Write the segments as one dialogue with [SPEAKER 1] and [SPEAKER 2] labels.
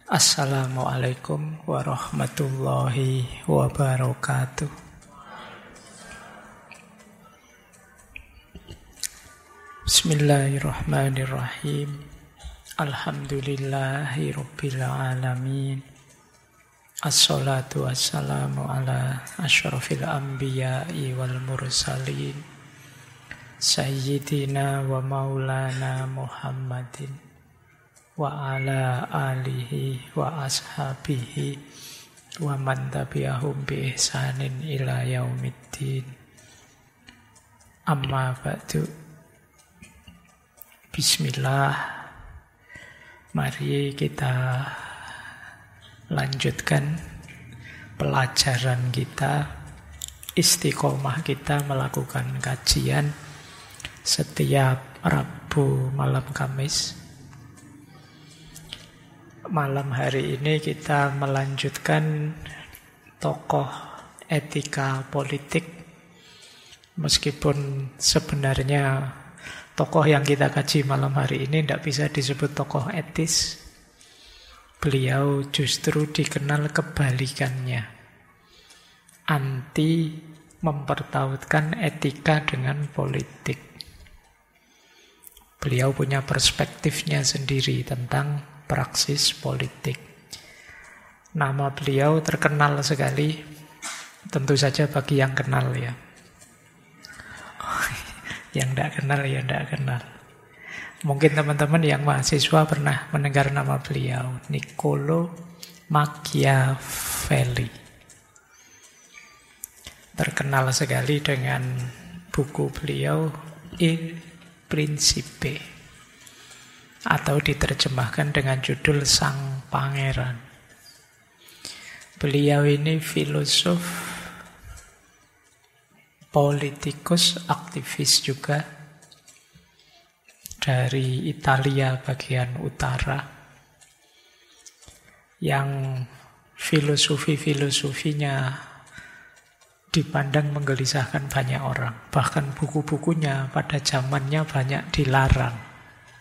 [SPEAKER 1] Assalamualaikum warahmatullahi wabarakatuh. Bismillahirrahmanirrahim. Alhamdulillahi rabbil alamin. Assalatu wassalamu ala asyrafil anbiya'i wal mursalin, Sayyidina wa maulana Muhammadin wa ala alihi wa ashabihi wa man tabi'ahum bi ihsanin ila yaumiddin. Amma ba'du. Bismillah. Mari kita lanjutkan pelajaran kita, istiqomah kita melakukan kajian setiap Rabu malam Kamis. Malam hari ini kita melanjutkan tokoh etika politik. Meskipun sebenarnya tokoh yang kita kaji malam hari ini tidak bisa disebut tokoh etis. Beliau justru dikenal kebalikannya. Anti mempertautkan etika dengan politik. Beliau punya perspektifnya sendiri tentang praksis politik. Nama beliau terkenal sekali, tentu saja bagi yang kenal ya. Yang tidak kenal ya tidak kenal. Mungkin teman-teman yang mahasiswa pernah mendengar nama beliau, Niccolo Machiavelli. Terkenal sekali dengan buku beliau Il Principe, atau diterjemahkan dengan judul Sang Pangeran. Beliau ini filosof, politikus, aktivis juga dari Italia bagian utara, yang filosofinya dipandang menggelisahkan banyak orang. Bahkan buku-bukunya pada zamannya banyak dilarang.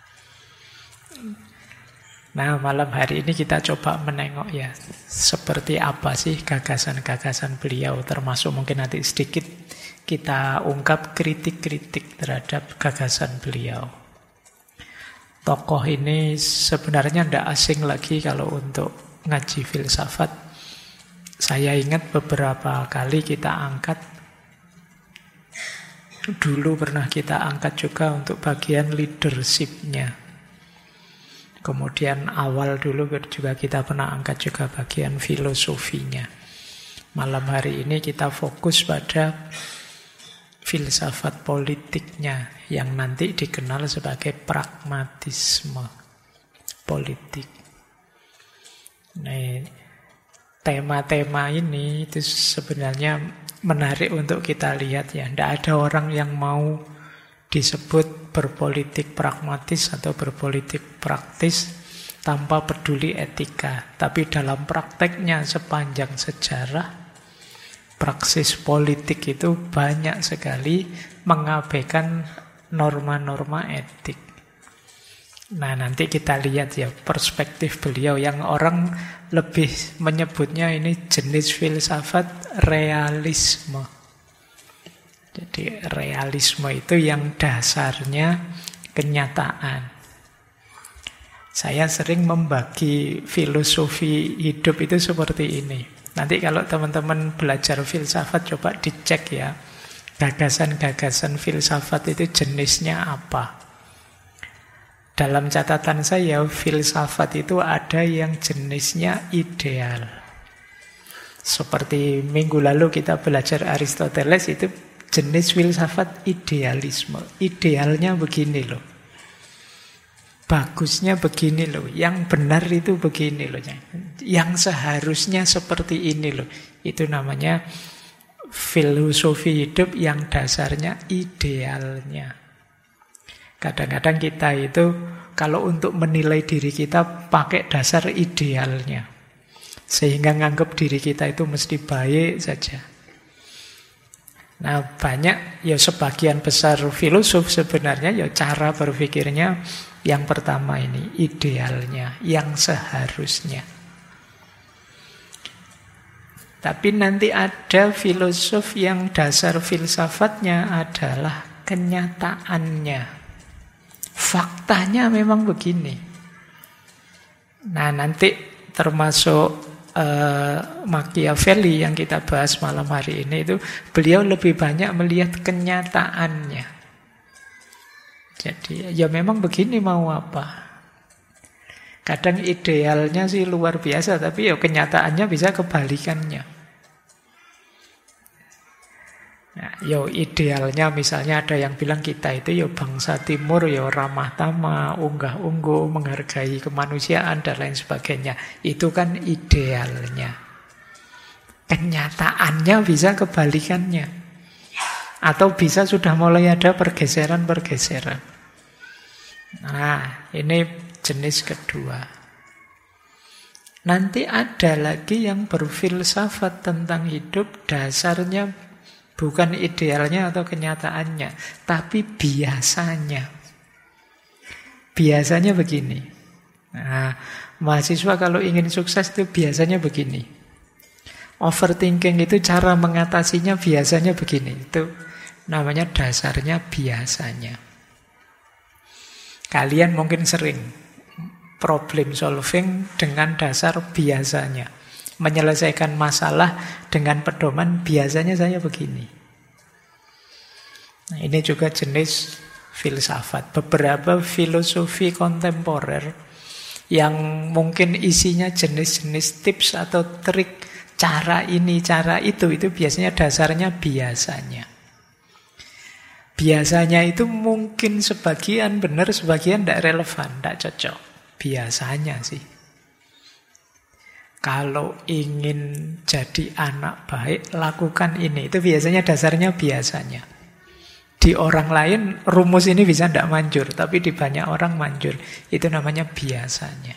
[SPEAKER 1] Nah, malam hari ini kita coba menengok ya, seperti apa sih gagasan-gagasan beliau, termasuk mungkin nanti sedikit kita ungkap kritik-kritik terhadap gagasan beliau. Tokoh ini sebenarnya tidak asing lagi kalau untuk ngaji filsafat. Saya ingat beberapa kali kita angkat, dulu pernah kita angkat juga untuk bagian leadership-nya. Kemudian awal dulu juga kita pernah angkat juga bagian filosofinya. Malam hari ini kita fokus pada filsafat politiknya yang nanti dikenal sebagai pragmatisme politik. Nah, tema-tema ini itu sebenarnya menarik untuk kita lihat ya. Tidak ada orang yang mau disebut berpolitik pragmatis atau berpolitik praktis tanpa peduli etika. Tapi dalam prakteknya sepanjang sejarah, praksis politik itu banyak sekali mengabaikan norma-norma etik. Nah, nanti kita lihat ya perspektif beliau yang orang lebih menyebutnya ini jenis filsafat realisme. Jadi realisme itu yang dasarnya kenyataan. Saya sering membagi filosofi hidup itu seperti ini. Nanti kalau teman-teman belajar filsafat coba dicek ya. Gagasan-gagasan filsafat itu jenisnya apa? Dalam catatan saya, filsafat itu ada yang jenisnya ideal. Seperti minggu lalu kita belajar Aristoteles, itu jenis filsafat idealisme. Idealnya begini loh. Bagusnya begini loh. Yang benar itu begini loh. Yang seharusnya seperti ini loh. Itu namanya filosofi hidup yang dasarnya idealnya. Kadang-kadang kita itu kalau untuk menilai diri kita pakai dasar idealnya. Sehingga nganggap diri kita itu mesti baik saja. Nah, banyak ya sebagian besar filosof sebenarnya ya cara berpikirnya yang pertama ini idealnya, yang seharusnya. Tapi nanti ada filosof yang dasar filsafatnya adalah kenyataannya. Faktanya memang begini. Nah, nanti termasuk Machiavelli yang kita bahas malam hari ini itu, beliau lebih banyak melihat kenyataannya. Jadi ya memang begini mau apa. Kadang idealnya sih luar biasa, tapi ya kenyataannya bisa kebalikannya. Nah, yo idealnya misalnya ada yang bilang kita itu yo bangsa timur yo ramah tamah, unggah-ungguh, menghargai kemanusiaan dan lain sebagainya. Itu kan idealnya. Kenyataannya bisa kebalikannya. Atau bisa sudah mulai ada pergeseran-pergeseran. Nah, ini jenis kedua. Nanti ada lagi yang berfilsafat tentang hidup, dasarnya bukan idealnya atau kenyataannya, tapi biasanya. Biasanya begini. Nah, mahasiswa kalau ingin sukses itu biasanya begini. Overthinking itu cara mengatasinya biasanya begini. Itu namanya dasarnya biasanya. Kalian mungkin sering problem solving dengan dasar biasanya. Menyelesaikan masalah dengan pedoman biasanya saya begini. Nah, ini juga jenis filsafat. Beberapa filosofi kontemporer yang mungkin isinya jenis-jenis tips atau trik, cara ini, cara itu biasanya dasarnya biasanya. Biasanya itu mungkin sebagian benar, sebagian tidak relevan, tidak cocok. Biasanya sih. Kalau ingin jadi anak baik, lakukan ini. Itu biasanya dasarnya biasanya. Di orang lain rumus ini bisa tidak manjur, tapi di banyak orang manjur. Itu namanya biasanya.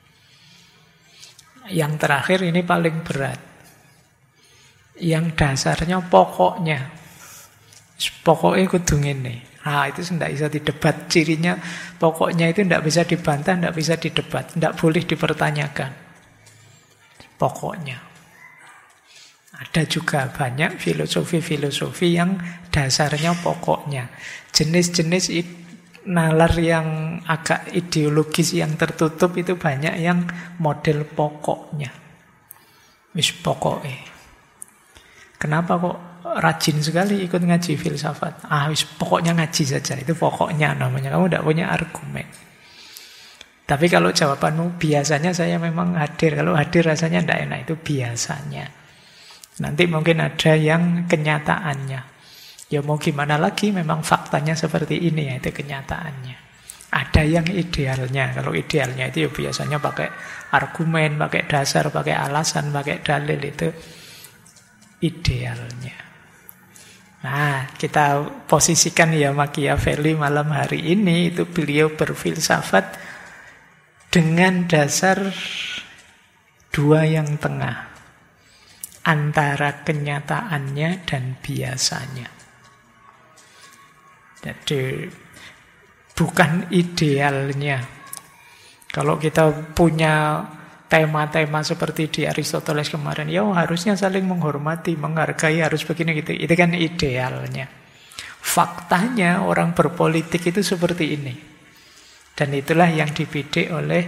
[SPEAKER 1] Yang terakhir ini paling berat. Yang dasarnya pokoknya. Pokoknya kudu ngene. Nah, itu tidak bisa didebat. Cirinya pokoknya itu tidak bisa dibantah, tidak bisa didebat, tidak boleh dipertanyakan. Pokoknya. Ada juga banyak filosofi-filosofi yang dasarnya pokoknya. Jenis-jenis nalar yang agak ideologis yang tertutup itu banyak yang model pokoknya. Wis pokoknya. Kenapa kok rajin sekali ikut ngaji filsafat? Wis pokoknya ngaji saja. Itu pokoknya namanya. Kamu tidak punya argumen. Tapi kalau jawabanmu biasanya saya memang hadir. Kalau hadir rasanya tidak enak. Itu biasanya. Nanti mungkin ada yang kenyataannya. Ya mau gimana lagi, memang faktanya seperti ini ya, itu kenyataannya. Ada yang idealnya. Kalau idealnya itu ya biasanya pakai argumen, pakai dasar, pakai alasan, pakai dalil. Itu idealnya. Nah, kita posisikan ya Machiavelli malam hari ini, itu beliau berfilsafat dengan dasar dua yang tengah. Antara kenyataannya dan biasanya. Jadi bukan idealnya. Kalau kita punya tema-tema seperti di Aristoteles kemarin, ya harusnya saling menghormati, menghargai, harus begini gitu. Itu kan idealnya. Faktanya orang berpolitik itu seperti ini. Dan itulah yang dibidik oleh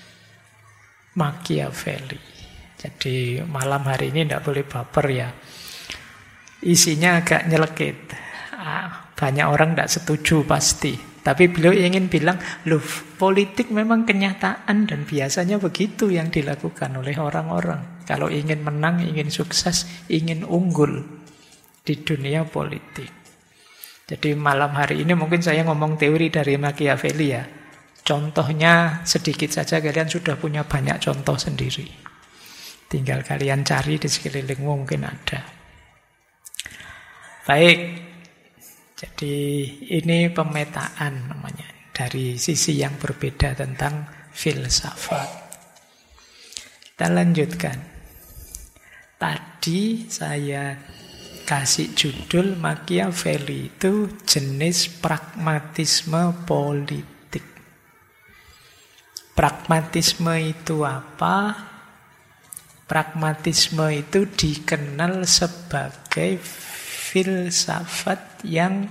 [SPEAKER 1] Machiavelli. Jadi malam hari ini tidak boleh baper ya. Isinya agak nyelekit. Banyak orang tidak setuju pasti. Tapi beliau ingin bilang, loh, politik memang kenyataan dan biasanya begitu yang dilakukan oleh orang-orang. Kalau ingin menang, ingin sukses, ingin unggul di dunia politik. Jadi malam hari ini mungkin saya ngomong teori dari Machiavelli ya. Contohnya sedikit saja, kalian sudah punya banyak contoh sendiri. Tinggal kalian cari di sekelilingmu mungkin ada. Baik. Jadi ini pemetaan namanya. Dari sisi yang berbeda tentang filsafat. Kita lanjutkan. Tadi saya kasih judul Machiavelli itu jenis pragmatisme politik. Pragmatisme itu apa? Pragmatisme itu dikenal sebagai filsafat yang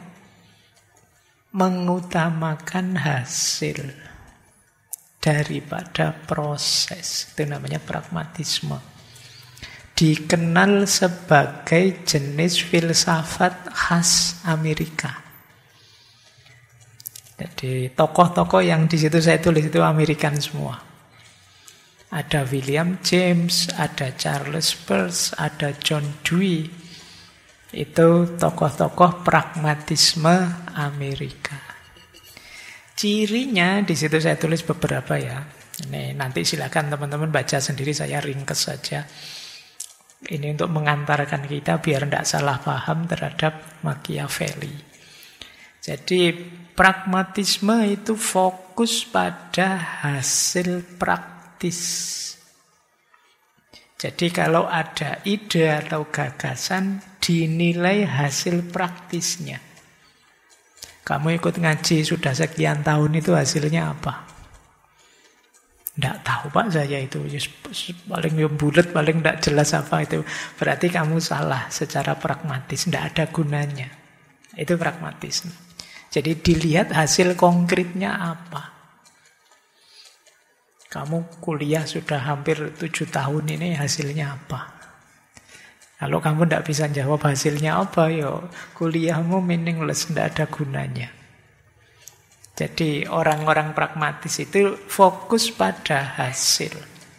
[SPEAKER 1] mengutamakan hasil daripada proses. Itu namanya pragmatisme. Dikenal sebagai jenis filsafat khas Amerika. Jadi tokoh-tokoh yang di situ saya tulis itu Amerikan semua. Ada William James, ada Charles Peirce, ada John Dewey. Itu tokoh-tokoh pragmatisme Amerika. Cirinya di situ saya tulis beberapa ya. Ini nanti silakan teman-teman baca sendiri, saya ringkes saja. Ini untuk mengantarkan kita biar tidak salah paham terhadap Machiavelli. Jadi pragmatisme itu fokus pada hasil praktis. Jadi kalau ada ide atau gagasan dinilai hasil praktisnya. Kamu ikut ngaji sudah sekian tahun itu hasilnya apa? Tidak tahu Pak saya itu. Paling bulat, paling tidak jelas apa itu. Berarti kamu salah secara pragmatis. Tidak ada gunanya. Itu pragmatisme. Jadi dilihat hasil konkretnya apa. Kamu kuliah sudah hampir 7 tahun ini hasilnya apa? Kalau kamu tidak bisa jawab hasilnya apa, ya kuliahmu meaningless, tidak ada gunanya. Jadi orang-orang pragmatis itu fokus pada hasil.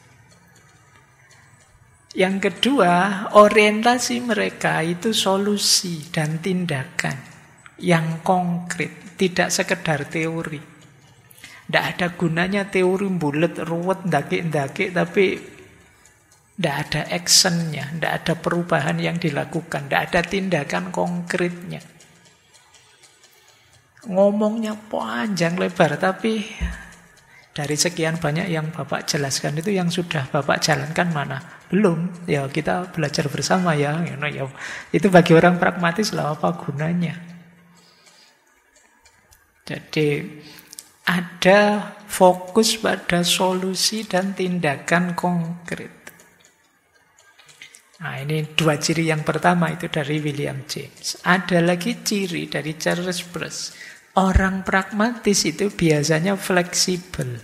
[SPEAKER 1] Yang kedua, orientasi mereka itu solusi dan tindakan yang konkret, tidak sekedar teori. Tidak ada gunanya teori bulat, ruwet, ndaki-ndaki, tapi tidak ada actionnya, tidak ada perubahan yang dilakukan, tidak ada tindakan konkretnya. Ngomongnya panjang lebar, tapi dari sekian banyak yang Bapak jelaskan itu yang sudah Bapak jalankan mana? Belum. Ya kita belajar bersama ya. Itu bagi orang pragmatis lah, apa gunanya? Jadi ada fokus pada solusi dan tindakan konkret. Nah ini 2 ciri yang pertama itu dari William James. Ada lagi ciri dari Charles Peirce. Orang pragmatis itu biasanya fleksibel.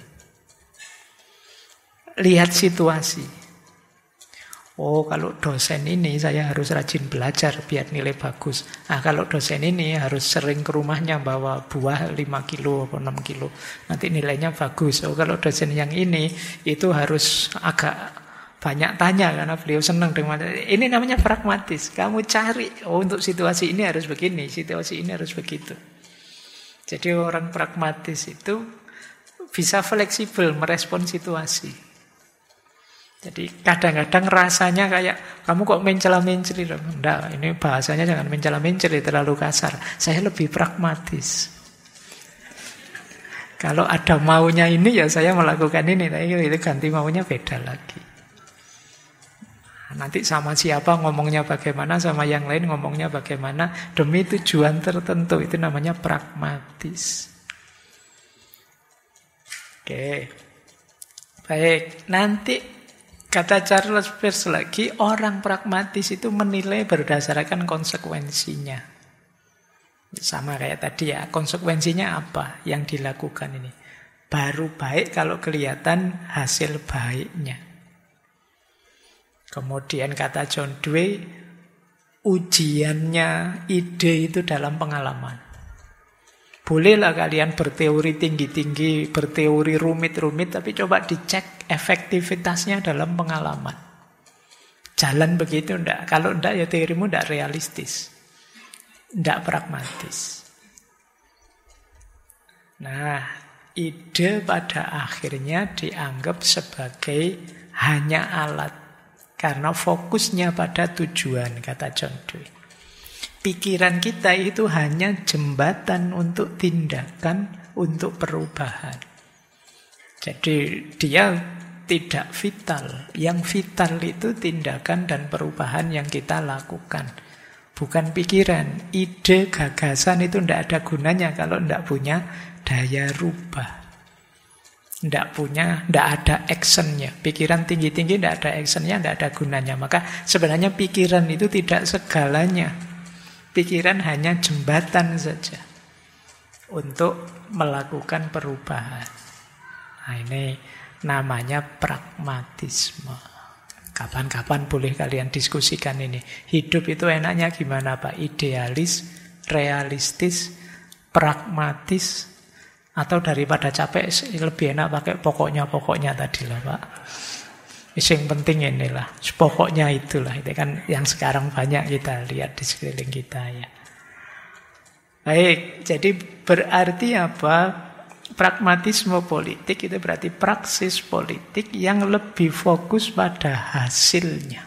[SPEAKER 1] Lihat situasi. Oh kalau dosen ini saya harus rajin belajar biar nilai bagus. Nah kalau dosen ini harus sering ke rumahnya bawa buah 5 kilo atau 6 kilo. Nanti nilainya bagus. Oh kalau dosen yang ini itu harus agak banyak tanya karena beliau senang dengan ini namanya pragmatis. Kamu cari, oh untuk situasi ini harus begini, situasi ini harus begitu. Jadi orang pragmatis itu bisa fleksibel merespon situasi. Jadi kadang-kadang rasanya kayak kamu kok mencela-menceli. Enggak, ini bahasanya jangan mencela-menceli terlalu kasar. Saya lebih pragmatis. Kalau ada maunya ini ya saya melakukan ini, tapi itu ganti maunya beda lagi. Nanti sama siapa ngomongnya bagaimana, sama yang lain ngomongnya bagaimana, demi tujuan tertentu. Itu namanya pragmatis. Oke. Baik, nanti kata Charles Peirce lagi, orang pragmatis itu menilai berdasarkan konsekuensinya. Sama kayak tadi ya, konsekuensinya apa yang dilakukan ini. Baru baik kalau kelihatan hasil baiknya. Kemudian kata John Dewey, ujiannya ide itu dalam pengalaman. Bolehlah kalian berteori tinggi-tinggi, berteori rumit-rumit, tapi coba dicek efektivitasnya dalam pengalaman. Jalan begitu enggak? Kalau enggak ya teorimu enggak realistis. Enggak pragmatis. Nah, ide pada akhirnya dianggap sebagai hanya alat. Karena fokusnya pada tujuan, kata John Dewey. Pikiran kita itu hanya jembatan untuk tindakan, untuk perubahan. Jadi dia tidak vital. Yang vital itu tindakan dan perubahan yang kita lakukan. Bukan pikiran. Ide, gagasan itu tidak ada gunanya kalau tidak punya daya rubah. Ndak ada actionnya. Pikiran tinggi-tinggi ndak ada actionnya, ndak ada gunanya. Maka sebenarnya pikiran itu tidak segalanya. Pikiran hanya jembatan saja untuk melakukan perubahan. Nah, ini namanya pragmatisme. Kapan-kapan boleh kalian diskusikan ini. Hidup itu enaknya gimana, Pak? Idealis, realistis, pragmatis, atau daripada capek lebih enak pakai pokoknya tadi lah, Pak. Yang penting inilah, pokoknya itulah. Itu kan yang sekarang banyak kita lihat di sekeliling kita ya. Baik, jadi berarti apa? Pragmatisme politik itu berarti praksis politik yang lebih fokus pada hasilnya.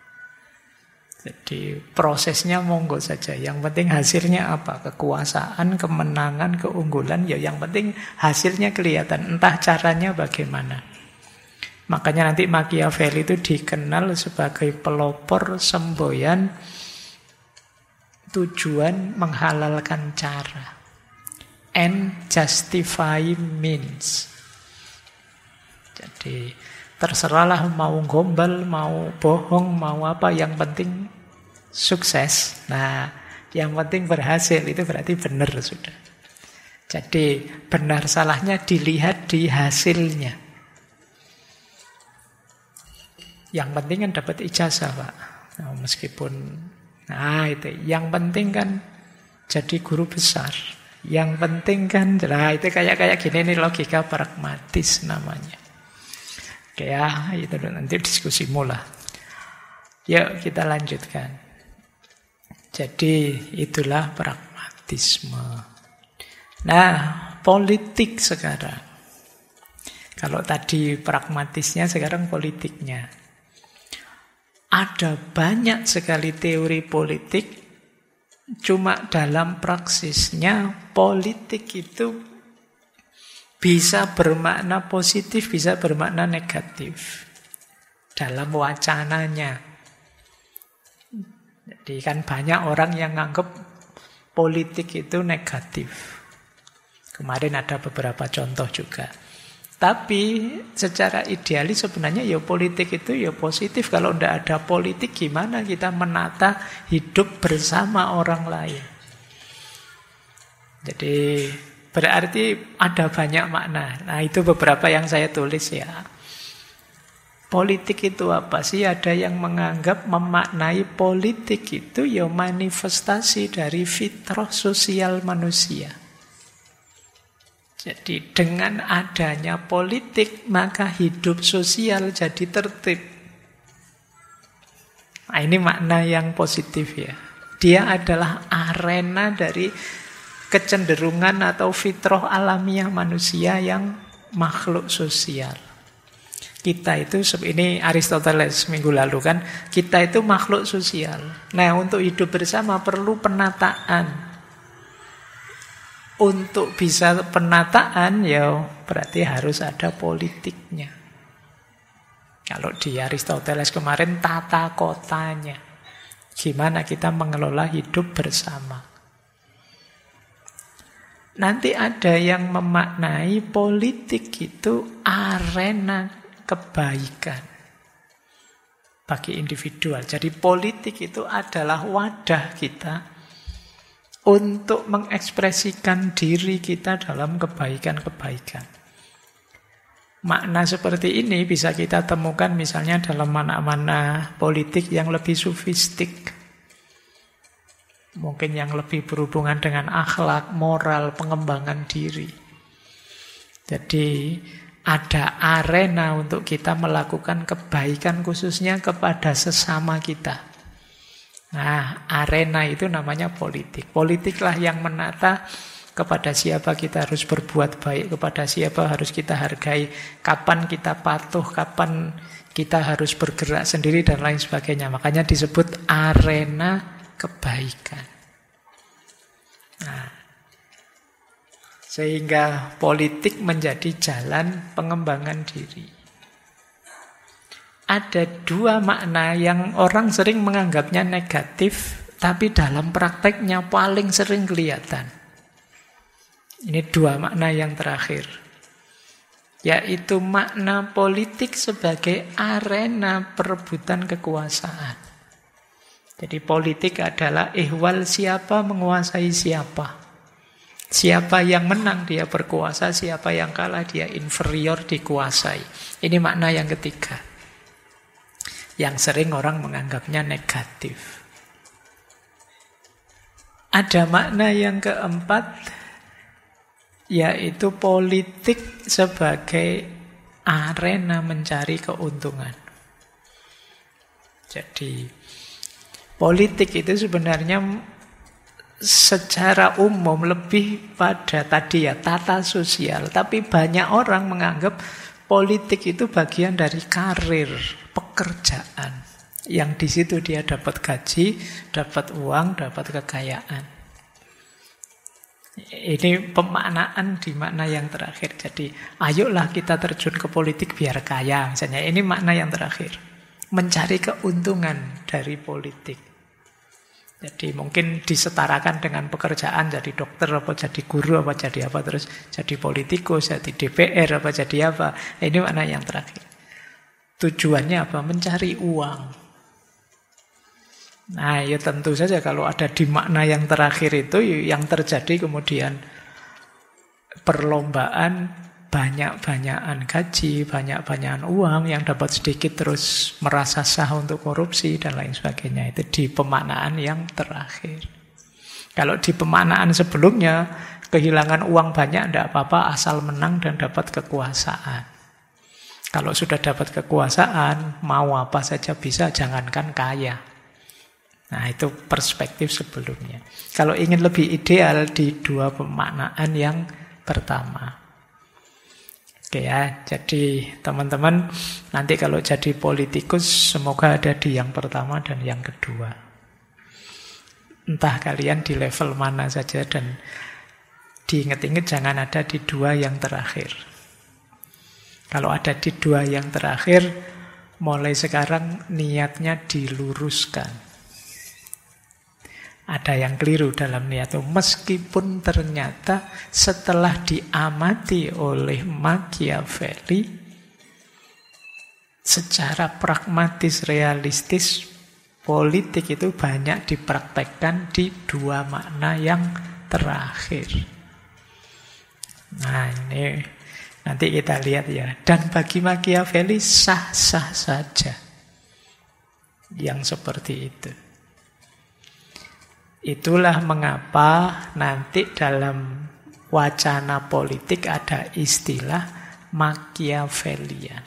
[SPEAKER 1] Jadi prosesnya monggo saja. Yang penting hasilnya apa? Kekuasaan, kemenangan, keunggulan. Ya yang penting hasilnya kelihatan. Entah caranya bagaimana. Makanya nanti Machiavelli itu dikenal sebagai pelopor semboyan tujuan menghalalkan cara. And justify means. Jadi terserahlah mau gombal, mau bohong, mau apa, yang penting sukses. Nah, yang penting berhasil, itu berarti benar sudah. Jadi benar salahnya dilihat di hasilnya. Yang penting kan dapat ijazah, Pak. Nah, meskipun, nah itu, yang penting kan jadi guru besar. Yang penting kan, nah itu kayak gini nih logika pragmatis namanya. Oke ya, itu nanti diskusi mula. Yuk kita lanjutkan. Jadi itulah pragmatisme. Nah, politik sekarang. Kalau tadi pragmatisnya, sekarang politiknya. Ada banyak sekali teori politik, cuma dalam praksisnya politik itu bisa bermakna positif, bisa bermakna negatif dalam wacananya. Jadi kan banyak orang yang nganggap politik itu negatif. Kemarin ada beberapa contoh juga. Tapi secara idealis sebenarnya ya politik itu ya positif. Kalau tidak ada politik gimana kita menata hidup bersama orang lain. Jadi berarti ada banyak makna. Nah itu beberapa yang saya tulis ya. Politik itu apa sih? Ada yang menganggap memaknai politik itu ya manifestasi dari fitrah sosial manusia. Jadi dengan adanya politik maka hidup sosial jadi tertib. Nah, ini makna yang positif ya. Dia adalah arena dari kecenderungan atau fitrah alamiah manusia yang makhluk sosial. Kita itu, ini Aristoteles minggu lalu kan, kita itu makhluk sosial. Nah untuk hidup bersama perlu penataan. Untuk bisa penataan ya berarti harus ada politiknya. Kalau di Aristoteles kemarin tata kotanya. Gimana kita mengelola hidup bersama. Nanti ada yang memaknai politik itu arena kebaikan bagi individual. Jadi politik itu adalah wadah kita untuk mengekspresikan diri kita dalam kebaikan-kebaikan. Makna seperti ini bisa kita temukan misalnya dalam mana-mana politik yang lebih sofistik. Mungkin yang lebih berhubungan dengan akhlak, moral, pengembangan diri. Jadi ada arena untuk kita melakukan kebaikan khususnya kepada sesama kita. Nah, arena itu namanya politik. Politiklah yang menata kepada siapa kita harus berbuat baik, kepada siapa harus kita hargai, kapan kita patuh, kapan kita harus bergerak sendiri, dan lain sebagainya. Makanya disebut arena kebaikan. Nah, sehingga politik menjadi jalan pengembangan diri. Ada dua makna yang orang sering menganggapnya negatif, tapi dalam prakteknya paling sering kelihatan. Ini dua makna yang terakhir. yaitu makna politik sebagai arena perebutan kekuasaan. Jadi politik adalah ihwal siapa menguasai siapa. Siapa yang menang dia berkuasa, siapa yang kalah dia inferior dikuasai. Ini makna yang ketiga, yang sering orang menganggapnya negatif. Ada makna yang keempat, yaitu politik sebagai arena mencari keuntungan. Jadi politik itu sebenarnya secara umum lebih pada tadi ya tata sosial, tapi banyak orang menganggap politik itu bagian dari karir, pekerjaan, yang di situ dia dapat gaji, dapat uang, dapat kekayaan. Ini pemaknaan di makna yang terakhir. Jadi ayolah kita terjun ke politik biar kaya misalnya. Ini makna yang terakhir, mencari keuntungan dari politik. Jadi mungkin disetarakan dengan pekerjaan, jadi dokter apa jadi guru apa jadi apa, terus jadi politikus, jadi DPR apa jadi apa. Ini makna yang terakhir. Tujuannya apa? Mencari uang. Nah, ya tentu saja kalau ada di makna yang terakhir itu yang terjadi kemudian perlombaan, banyak-banyakan gaji, banyak-banyakan uang, yang dapat sedikit terus merasa sah untuk korupsi dan lain sebagainya. Itu di pemaknaan yang terakhir. Kalau di pemaknaan sebelumnya, kehilangan uang banyak tidak apa-apa asal menang dan dapat kekuasaan. Kalau sudah dapat kekuasaan, mau apa saja bisa, jangankan kaya. Nah, itu perspektif sebelumnya. Kalau ingin lebih ideal di dua pemaknaan yang pertama. Oke ya, jadi teman-teman nanti kalau jadi politikus semoga ada di yang pertama dan yang kedua. Entah kalian di level mana saja dan diingat-ingat jangan ada di dua yang terakhir. Kalau ada di dua yang terakhir, mulai sekarang niatnya diluruskan. Ada yang keliru dalam niat itu. Meskipun ternyata setelah diamati oleh Machiavelli, secara pragmatis, realistis, politik itu banyak dipraktekkan di dua makna yang terakhir. Nah, ini nanti kita lihat ya. Dan bagi Machiavelli sah-sah saja yang seperti itu. Itulah mengapa nanti dalam wacana politik ada istilah Machiavellian.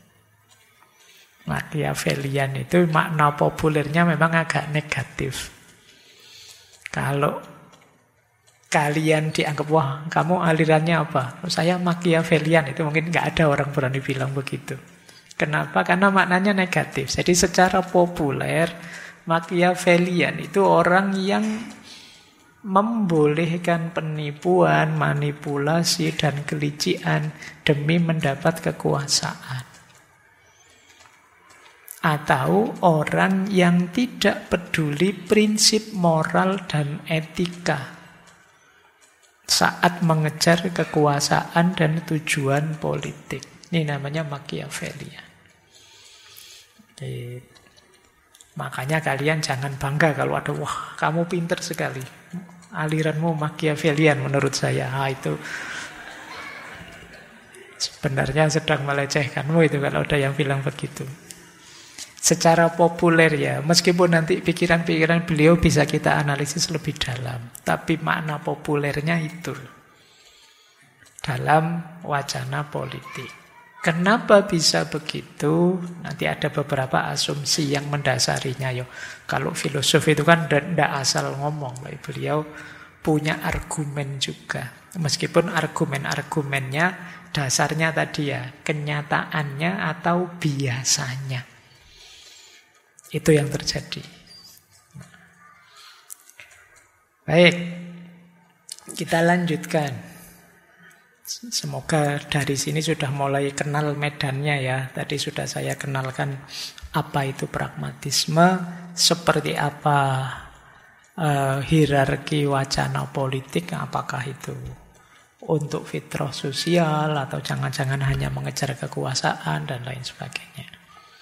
[SPEAKER 1] Machiavellian itu makna populernya memang agak negatif. Kalau kalian dianggap, wah kamu alirannya apa? Saya Machiavellian, itu mungkin nggak ada orang berani bilang begitu. Kenapa? Karena maknanya negatif. Jadi secara populer Machiavellian itu orang yang membolehkan penipuan, manipulasi, dan kelicikan demi mendapat kekuasaan. Atau orang yang tidak peduli prinsip moral dan etika saat mengejar kekuasaan dan tujuan politik. Ini namanya Machiavellian. Makanya kalian jangan bangga kalau ada, wah kamu pinter sekali, aliranmu Machiavellian menurut saya. Itu sebenarnya sedang melecehkanmu itu kalau ada yang bilang begitu. Secara populer ya, meskipun nanti pikiran-pikiran beliau bisa kita analisis lebih dalam, tapi makna populernya itu dalam wacana politik. Kenapa bisa begitu? Nanti ada beberapa asumsi yang mendasarinya. Kalau filosof itu kan tidak asal ngomong. Beliau punya argumen juga. Meskipun argumen-argumennya dasarnya tadi ya, kenyataannya atau biasanya. Itu yang terjadi. Baik, kita lanjutkan. Semoga dari sini sudah mulai kenal medannya ya. Tadi sudah saya kenalkan apa itu pragmatisme, seperti apa hierarki wacana politik, apakah itu untuk fitrah sosial, atau jangan-jangan hanya mengejar kekuasaan, dan lain sebagainya.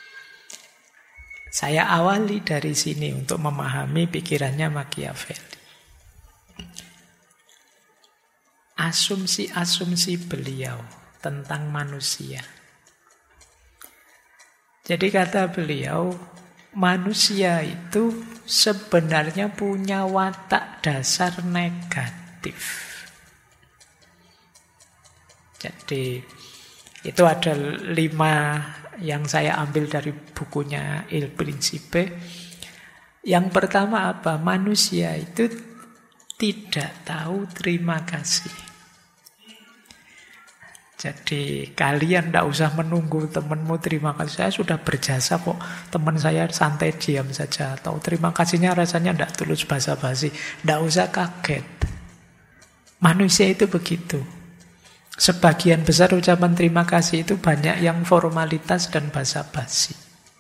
[SPEAKER 1] Saya awali dari sini untuk memahami pikirannya Machiavelli. Asumsi-asumsi beliau tentang manusia. Jadi kata beliau, manusia itu sebenarnya punya watak dasar negatif. Jadi itu ada 5 yang saya ambil dari bukunya Il Principe. Yang pertama apa? Manusia itu tidak tahu terima kasih. Jadi kalian tidak usah menunggu temanmu terima kasih. Saya sudah berjasa kok, teman saya santai diam saja. Atau terima kasihnya rasanya tidak tulus basa-basi. Tidak usah kaget. Manusia itu begitu. Sebagian besar ucapan terima kasih itu banyak yang formalitas dan basa-basi.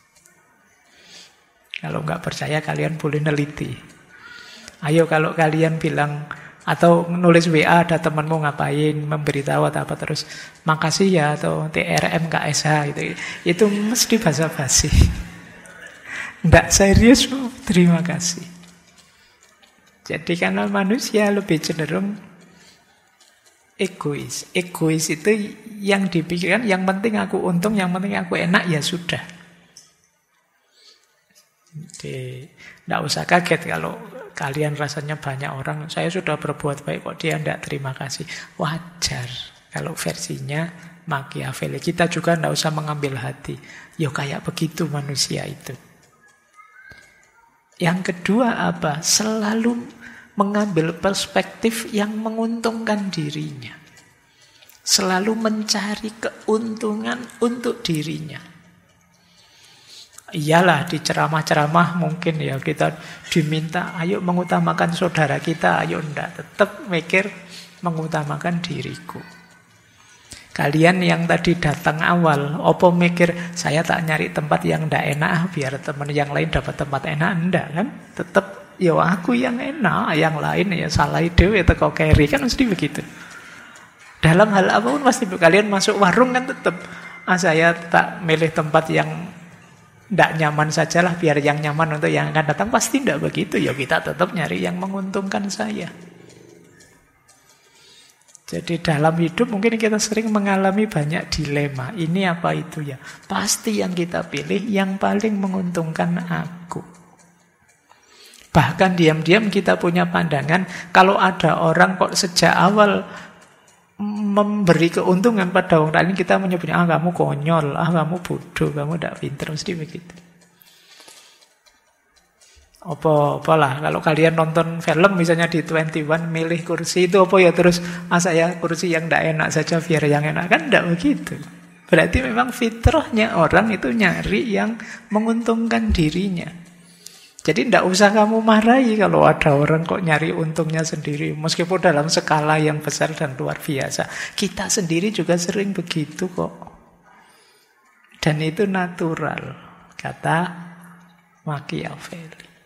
[SPEAKER 1] Kalau nggak percaya kalian boleh neliti. Ayo kalau kalian bilang atau nulis WA ada temanmu ngapain, memberitahu atau apa, terus makasih ya atau TRM KSH gitu. Itu mesti basa-basi. Nggak serius, terima kasih. Jadi karena manusia lebih cenderung egois. Egois itu yang dipikirkan, yang penting aku untung, yang penting aku enak, ya sudah. Jadi tidak usah kaget kalau kalian rasanya banyak orang, saya sudah berbuat baik kok dia tidak terima kasih. Wajar kalau versinya Machiavelli. Kita juga tidak usah mengambil hati. Ya kayak begitu manusia itu. Yang kedua apa? Selalu mengambil perspektif yang menguntungkan dirinya. Selalu mencari keuntungan untuk dirinya. Iyalah di ceramah-ceramah mungkin ya kita diminta ayo mengutamakan saudara kita, ayo ndak, tetap mikir mengutamakan diriku. Kalian yang tadi datang awal, opo mikir saya tak nyari tempat yang ndak enak biar teman yang lain dapat tempat enak, ndak kan? Tetap ya aku yang enak, yang lain ya salah dhewe teko keri, kan mesti begitu. Dalam hal apapun pasti kalian masuk warung kan tetap saya tak milih tempat yang tidak nyaman sajalah biar yang nyaman untuk yang akan datang. Pasti tidak begitu. Ya kita tetap nyari yang menguntungkan saya. Jadi dalam hidup mungkin kita sering mengalami banyak dilema. Ini apa itu ya? Pasti yang kita pilih yang paling menguntungkan aku. Bahkan diam-diam kita punya pandangan, kalau ada orang kok sejak awal memberi keuntungan pada orang lain, kita menyebutnya kamu konyol, kamu bodoh, kamu tidak pintar, mesti begitu. Apalah kalau kalian nonton film misalnya di 21 milih kursi itu apa ya, terus saya kursi yang tidak enak saja biar yang enak, kan tidak begitu. Berarti memang fitrahnya orang itu nyari yang menguntungkan dirinya. Jadi tidak usah kamu marahi kalau ada orang kok nyari untungnya sendiri. Meskipun dalam skala yang besar dan luar biasa. Kita sendiri juga sering begitu kok. Dan itu natural, kata Machiavelli.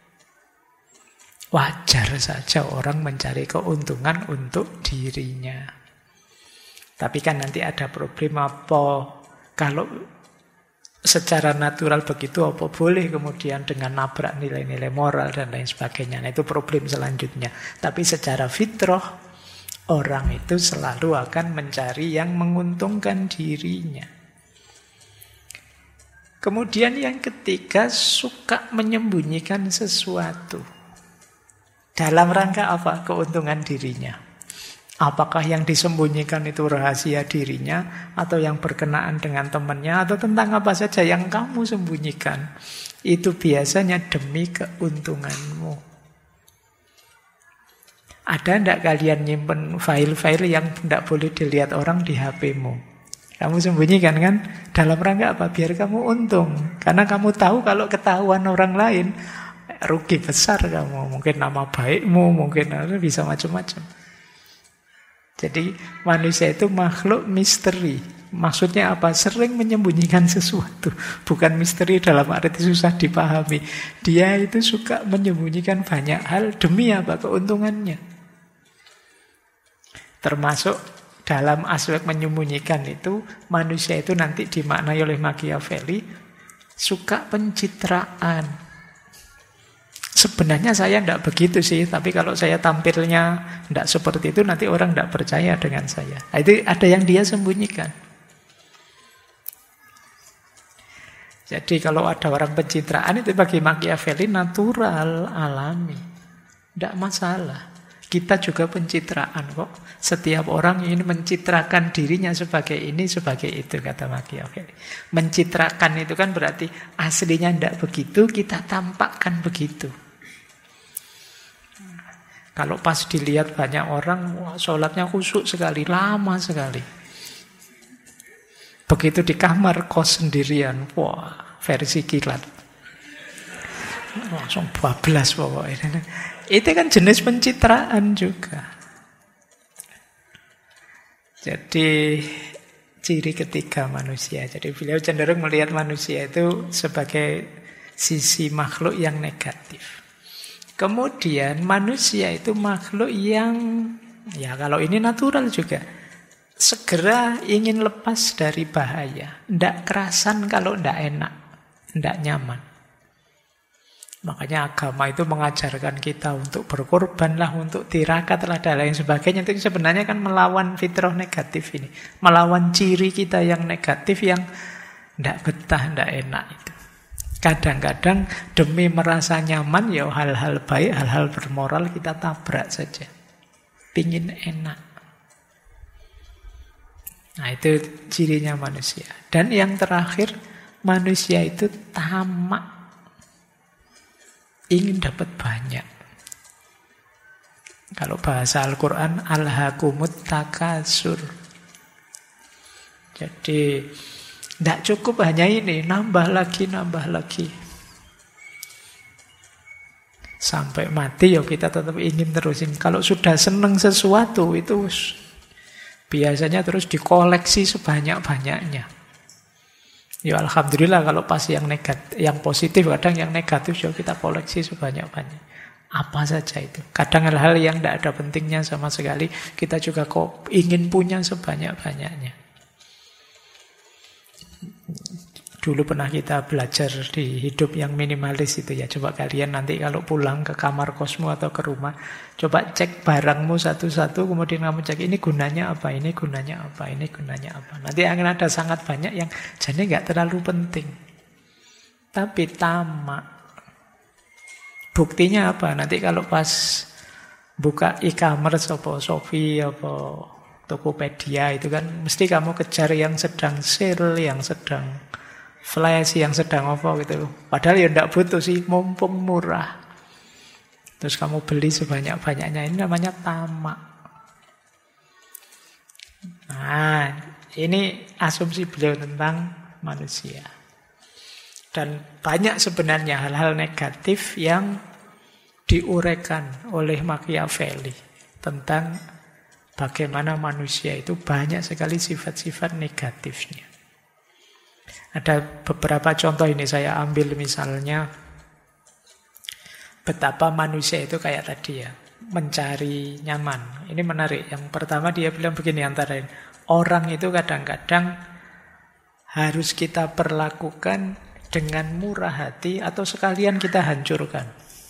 [SPEAKER 1] Wajar saja orang mencari keuntungan untuk dirinya. Tapi kan nanti ada problem apa? Kalau secara natural begitu, apa boleh kemudian dengan nabrak nilai-nilai moral dan lain sebagainya. Nah, itu problem selanjutnya. Tapi secara fitrah, orang itu selalu akan mencari yang menguntungkan dirinya. Kemudian yang ketiga, suka menyembunyikan sesuatu. Dalam rangka apa? Keuntungan dirinya. Apakah yang disembunyikan itu rahasia dirinya, atau yang berkenaan dengan temannya, atau tentang apa saja yang kamu sembunyikan, itu biasanya demi keuntunganmu. Ada tidak kalian nyimpen file-file yang tidak boleh dilihat orang di HP-mu? Kamu sembunyikan kan? Dalam rangka apa? Biar kamu untung. Karena kamu tahu kalau ketahuan orang lain, rugi besar kamu. Mungkin nama baikmu, mungkin bisa macam-macam. Jadi manusia itu makhluk misteri. Maksudnya apa? Sering menyembunyikan sesuatu. Bukan misteri dalam arti susah dipahami. Dia itu suka menyembunyikan banyak hal demi apa? Keuntungannya. Termasuk dalam aspek menyembunyikan itu, manusia itu nanti dimaknai oleh Machiavelli suka pencitraan. Sebenarnya saya tidak begitu sih, tapi kalau saya tampilnya tidak seperti itu, nanti orang tidak percaya dengan saya. Nah, itu ada yang dia sembunyikan. Jadi kalau ada orang pencitraan itu bagi Machiavelli natural, alami. Tidak masalah. Kita juga pencitraan kok. Setiap orang ingin mencitrakan dirinya sebagai ini, sebagai itu, kata Machiavelli. Mencitrakan itu kan berarti aslinya tidak begitu, kita tampakkan begitu. Kalau pas dilihat banyak orang, wah, sholatnya khusyuk sekali, lama sekali. Begitu di kamar kos sendirian, wah, versi kilat. Langsung bablas pokoknya. Itu kan jenis pencitraan juga. Jadi ciri ketiga manusia. Jadi beliau cenderung melihat manusia itu sebagai sisi makhluk yang negatif. Kemudian manusia itu makhluk yang, ya kalau ini natural juga, segera ingin lepas dari bahaya. Tidak kerasan kalau tidak enak, tidak nyaman. Makanya agama itu mengajarkan kita untuk berkorban lah, untuk tirakat lah, dan lain sebagainya. Itu sebenarnya kan melawan fitrah negatif ini. Melawan ciri kita yang negatif, yang tidak betah, tidak enak itu. Kadang-kadang demi merasa nyaman, ya hal-hal baik, hal-hal bermoral kita tabrak saja. Pingin enak. Nah itu cirinya manusia. Dan yang terakhir, manusia itu tamak. Ingin dapat banyak. Kalau bahasa Al-Quran, alhaakumut takasur. Jadi tidak cukup hanya ini, nambah lagi, nambah lagi. Sampai mati ya kita tetap ingin terusin. Kalau sudah senang sesuatu itu biasanya terus dikoleksi sebanyak-banyaknya. Ya alhamdulillah kalau pas yang negatif, yang positif, kadang yang negatif juga kita koleksi sebanyak-banyak. Apa saja itu. Kadang hal-hal yang tidak ada pentingnya sama sekali, kita juga kok ingin punya sebanyak-banyaknya. Dulu pernah kita belajar di hidup yang minimalis itu ya. Coba kalian nanti kalau pulang ke kamar kosmu atau ke rumah, coba cek barangmu satu-satu, kemudian kamu cek ini gunanya apa, ini gunanya apa, ini gunanya apa. Nanti akan ada sangat banyak yang jadi nggak terlalu penting. Tapi tamak. Buktinya apa? Nanti kalau pas buka e-commerce apa Shopee apa Tokopedia itu kan mesti kamu kejar yang sedang sale, yang sedang flash, yang sedang apa gitu. Padahal ya tidak butuh sih, mumpung murah. Terus kamu beli sebanyak-banyaknya, ini namanya tamak. Nah, ini asumsi beliau tentang manusia. Dan banyak sebenarnya hal-hal negatif yang diuraikan oleh Machiavelli tentang bagaimana manusia itu banyak sekali sifat-sifat negatifnya. Ada beberapa contoh ini saya ambil, misalnya betapa manusia itu kayak tadi ya, mencari nyaman. Ini menarik. Yang pertama dia bilang begini, antara lain, orang itu kadang-kadang harus kita perlakukan dengan murah hati atau sekalian kita hancurkan.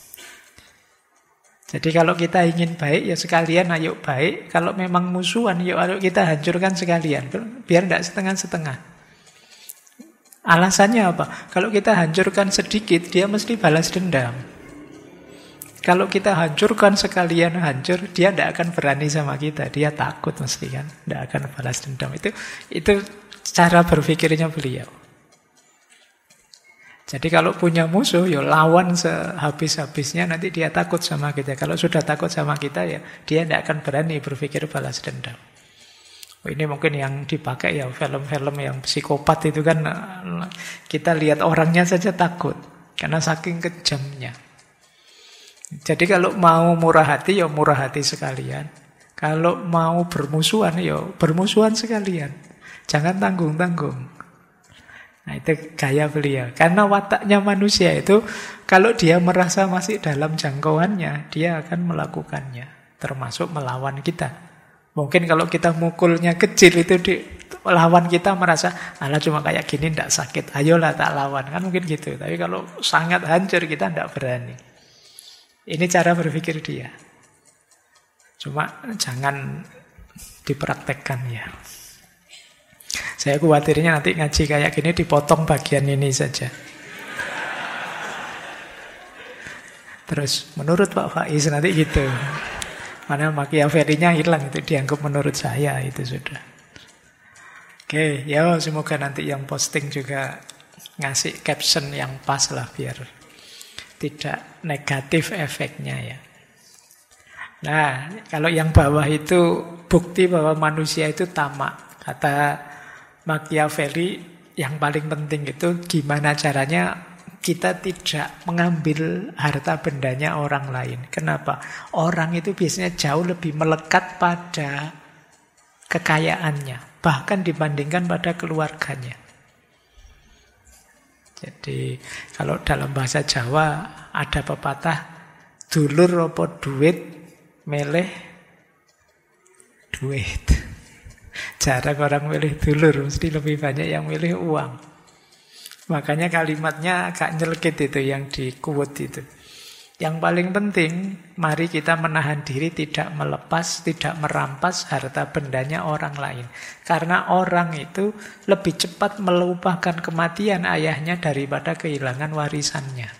[SPEAKER 1] Jadi kalau kita ingin baik, ya sekalian ayo baik. Kalau memang musuhan, yuk ayo kita hancurkan sekalian. Biar tidak setengah-setengah. Alasannya apa? Kalau kita hancurkan sedikit, dia mesti balas dendam. Kalau kita hancurkan sekalian hancur, dia tidak akan berani sama kita. Dia takut mesti kan, tidak akan balas dendam. Itu cara berpikirnya beliau. Jadi kalau punya musuh, ya lawan sehabis-habisnya, nanti dia takut sama kita. Kalau sudah takut sama kita, ya dia tidak akan berani berpikir balas dendam. Ini mungkin yang dipakai ya film-film yang psikopat itu kan, kita lihat orangnya saja takut karena saking kejamnya. Jadi kalau mau murah hati, ya murah hati sekalian. Kalau mau bermusuhan, ya bermusuhan sekalian. Jangan tanggung-tanggung. Nah itu gaya beliau. Karena wataknya manusia itu, kalau dia merasa masih dalam jangkauannya, dia akan melakukannya. Termasuk melawan kita. Mungkin kalau kita mukulnya kecil itu lawan kita merasa, alah cuma kayak gini ndak sakit, ayolah tak lawan. Kan mungkin gitu. Tapi kalau sangat hancur kita ndak berani. Ini cara berpikir dia. Cuma jangan dipraktekkan ya. Saya khawatirnya nanti ngaji kayak gini dipotong bagian ini saja. Terus menurut Pak Faiz nanti gitu. Mana Machiavelli-nya hilang, itu dianggap menurut saya itu sudah. Oke, ya semoga nanti yang posting juga ngasih caption yang pas lah biar tidak negatif efeknya ya. Nah, kalau yang bawah itu bukti bahwa manusia itu tamak. Kata Machiavelli, yang paling penting itu gimana caranya kita tidak mengambil harta bendanya orang lain. Kenapa? Orang itu biasanya jauh lebih melekat pada kekayaannya, bahkan dibandingkan pada keluarganya. Jadi kalau dalam bahasa Jawa ada pepatah, dulur apa duit, meleh duit. Jarang orang milih dulur, mesti lebih banyak yang milih uang. Makanya kalimatnya agak nyelkit itu yang di quote itu. Yang paling penting, mari kita menahan diri tidak melepas, tidak merampas harta bendanya orang lain. Karena orang itu lebih cepat melupakan kematian ayahnya daripada kehilangan warisannya.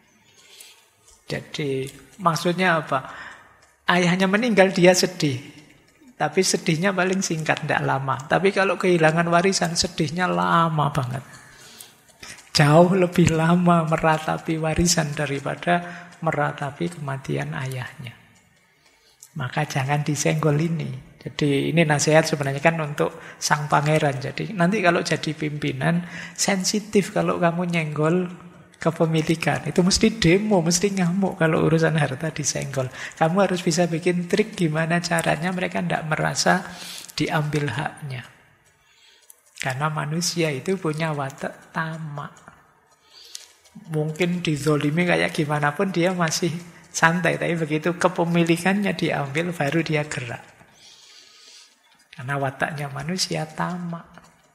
[SPEAKER 1] Jadi maksudnya apa? Ayahnya meninggal dia sedih. Tapi sedihnya paling singkat, tidak lama. Tapi kalau kehilangan warisan, sedihnya lama banget. Jauh lebih lama meratapi warisan daripada meratapi kematian ayahnya. Maka jangan disenggol ini. Jadi ini nasihat sebenarnya kan untuk sang pangeran. Jadi nanti kalau jadi pimpinan, sensitif kalau kamu nyenggol kepemilikan. Itu mesti demo, mesti ngamuk kalau urusan harta disenggol. Kamu harus bisa bikin trik gimana caranya mereka tidak merasa diambil haknya. Karena manusia itu punya watak tamak. Mungkin dizolimi kayak gimana pun dia masih santai. Tapi begitu kepemilikannya diambil baru dia gerak. Karena wataknya manusia tamak.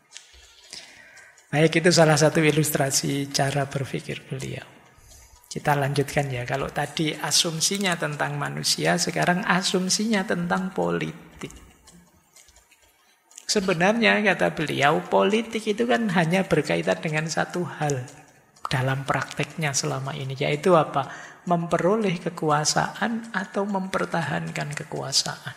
[SPEAKER 1] Baik, itu salah satu ilustrasi cara berpikir beliau. Kita lanjutkan ya. Kalau tadi asumsinya tentang manusia, sekarang asumsinya tentang politik. Sebenarnya kata beliau, politik itu kan hanya berkaitan dengan satu hal dalam prakteknya selama ini, yaitu apa? Memperoleh kekuasaan atau mempertahankan kekuasaan.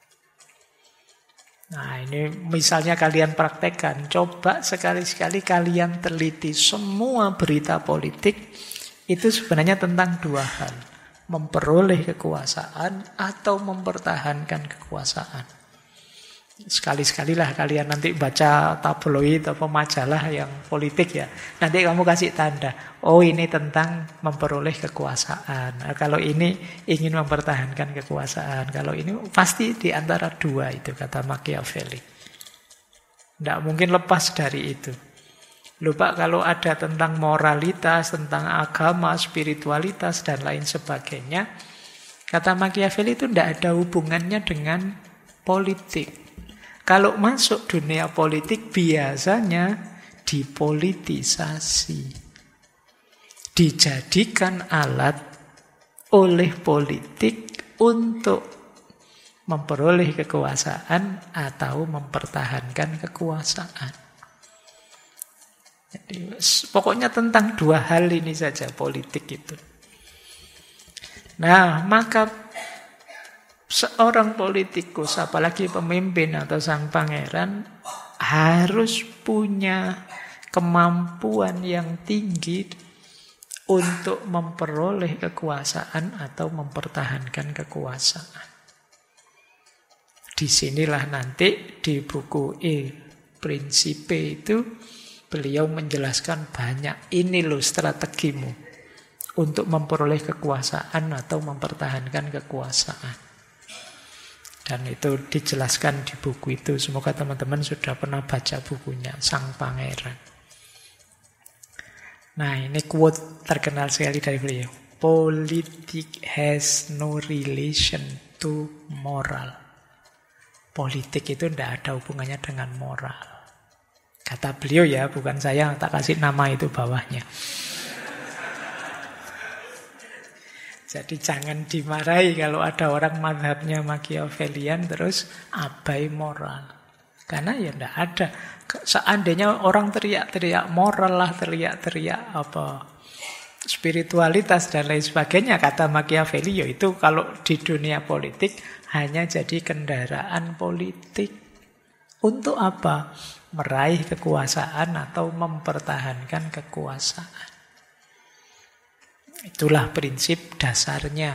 [SPEAKER 1] Nah ini misalnya kalian praktekkan, coba sekali-sekali kalian teliti semua berita politik, itu sebenarnya tentang dua hal. Memperoleh kekuasaan atau mempertahankan kekuasaan. Sekali-sekalilah kalian nanti baca tabloid atau majalah yang politik ya. Nanti kamu kasih tanda, oh ini tentang memperoleh kekuasaan. Nah, kalau ini ingin mempertahankan kekuasaan. Kalau ini pasti di antara dua itu, kata Machiavelli. Tidak mungkin lepas dari itu. Lupa kalau ada tentang moralitas, tentang agama, spiritualitas, dan lain sebagainya. Kata Machiavelli itu tidak ada hubungannya dengan politik. Kalau masuk dunia politik biasanya dipolitisasi. Dijadikan alat oleh politik untuk memperoleh kekuasaan atau mempertahankan kekuasaan. Jadi, pokoknya tentang dua hal ini saja politik itu. Nah, maka seorang politikus, apalagi pemimpin atau sang pangeran, harus punya kemampuan yang tinggi untuk memperoleh kekuasaan atau mempertahankan kekuasaan. Disinilah nanti di buku Principe itu beliau menjelaskan banyak, ini loh strategimu untuk memperoleh kekuasaan atau mempertahankan kekuasaan. Dan itu dijelaskan di buku itu. Semoga teman-teman sudah pernah baca bukunya, Sang Pangeran. Nah, ini quote terkenal sekali dari beliau. Politics has no relation to moral. Politik itu tidak ada hubungannya dengan moral. Kata beliau ya, bukan saya, tak kasih nama itu bawahnya. Jadi jangan dimarahi kalau ada orang mazhabnya Machiavellian terus abai moral. Karena ya tidak ada. Seandainya orang teriak-teriak moral lah, teriak-teriak spiritualitas dan lain sebagainya, kata Machiavelli, itu kalau di dunia politik hanya jadi kendaraan politik. Untuk apa? Meraih kekuasaan atau mempertahankan kekuasaan. Itulah prinsip dasarnya.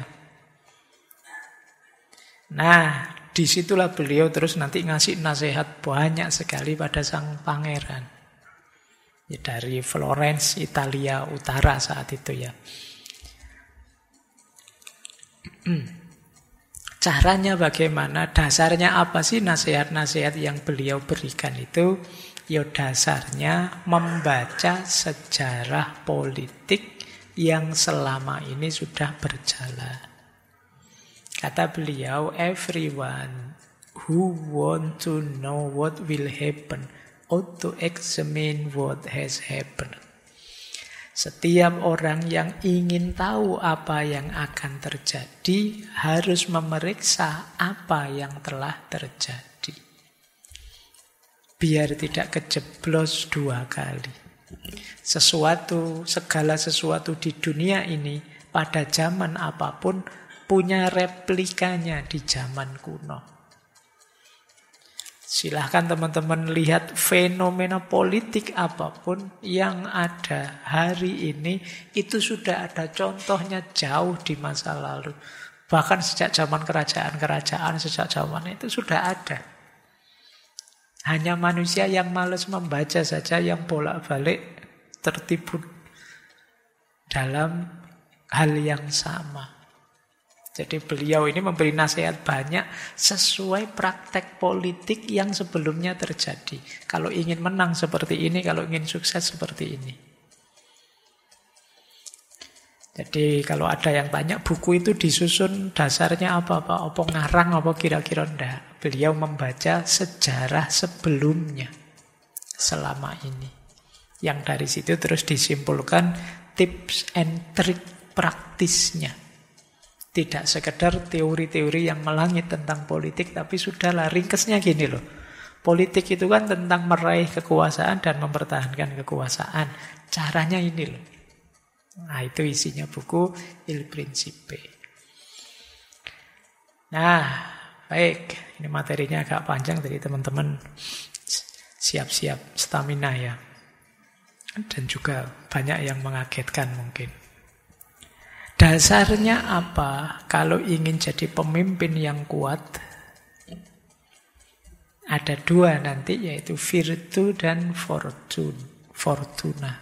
[SPEAKER 1] Nah, disitulah beliau terus nanti ngasih nasihat banyak sekali pada sang pangeran. Ya, dari Florence, Italia Utara saat itu ya. Caranya bagaimana? Dasarnya apa sih nasihat-nasihat yang beliau berikan itu? Ya dasarnya membaca sejarah politik yang selama ini sudah berjalan. Kata beliau, everyone who want to know what will happen ought to examine what has happened. Setiap orang yang ingin tahu apa yang akan terjadi harus memeriksa apa yang telah terjadi. Biar tidak kejeblos dua kali. Segala sesuatu di dunia ini pada zaman apapun punya replikanya di zaman kuno. Silahkan teman-teman lihat fenomena politik apapun yang ada hari ini, itu sudah ada contohnya jauh di masa lalu. Bahkan sejak zaman kerajaan-kerajaan, sejak zaman itu sudah ada. Hanya manusia yang malas membaca saja yang bolak-balik tertipu dalam hal yang sama. Jadi beliau ini memberi nasihat banyak sesuai praktek politik yang sebelumnya terjadi. Kalau ingin menang seperti ini, kalau ingin sukses seperti ini. Jadi kalau ada yang tanya buku itu disusun dasarnya apa? Apa ngarang apa kira-kira enggak? Beliau membaca sejarah sebelumnya selama ini. Yang dari situ terus disimpulkan tips and trick praktisnya. Tidak sekedar teori-teori yang melangit tentang politik, tapi sudahlah ringkesnya gini loh. Politik itu kan tentang meraih kekuasaan dan mempertahankan kekuasaan. Caranya ini loh. Nah, itu isinya buku Il Principe. Nah, baik. Ini materinya agak panjang, jadi teman-teman siap-siap stamina ya. Dan juga banyak yang mengagetkan mungkin. Dasarnya apa kalau ingin jadi pemimpin yang kuat? Ada dua nanti, yaitu virtu dan fortuna.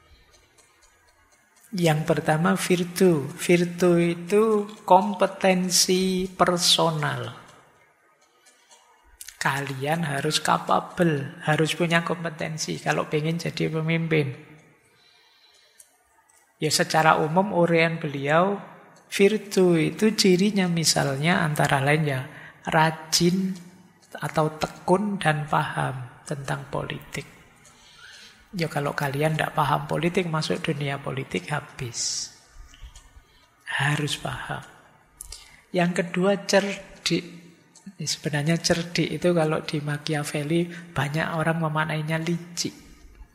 [SPEAKER 1] Yang pertama virtu. Virtu itu kompetensi personal. Kalian harus capable, harus punya kompetensi kalau pengen jadi pemimpin. Ya secara umum uraian beliau, virtu itu cirinya misalnya antara lain ya rajin atau tekun dan paham tentang politik. Ya kalau kalian tidak paham politik, masuk dunia politik habis. Harus paham. Yang kedua cerdik. Sebenarnya cerdik itu kalau di Machiavelli banyak orang memaknainya licik.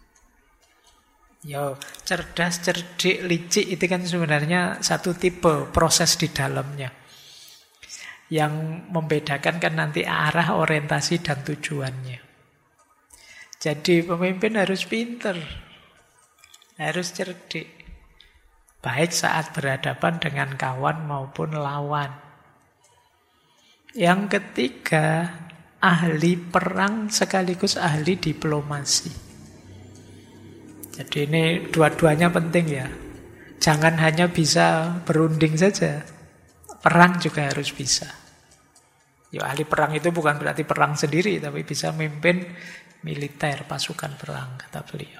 [SPEAKER 1] Yo, cerdas, cerdik, licik itu kan sebenarnya satu tipe proses di dalamnya. Yang membedakan kan nanti arah, orientasi, dan tujuannya. Jadi pemimpin harus pinter, harus cerdik. Baik saat berhadapan dengan kawan maupun lawan. Yang ketiga, ahli perang sekaligus ahli diplomasi. Jadi ini dua-duanya penting ya. Jangan hanya bisa berunding saja. Perang juga harus bisa. Ya, ahli perang itu bukan berarti perang sendiri, tapi bisa memimpin militer, pasukan perang, kata beliau.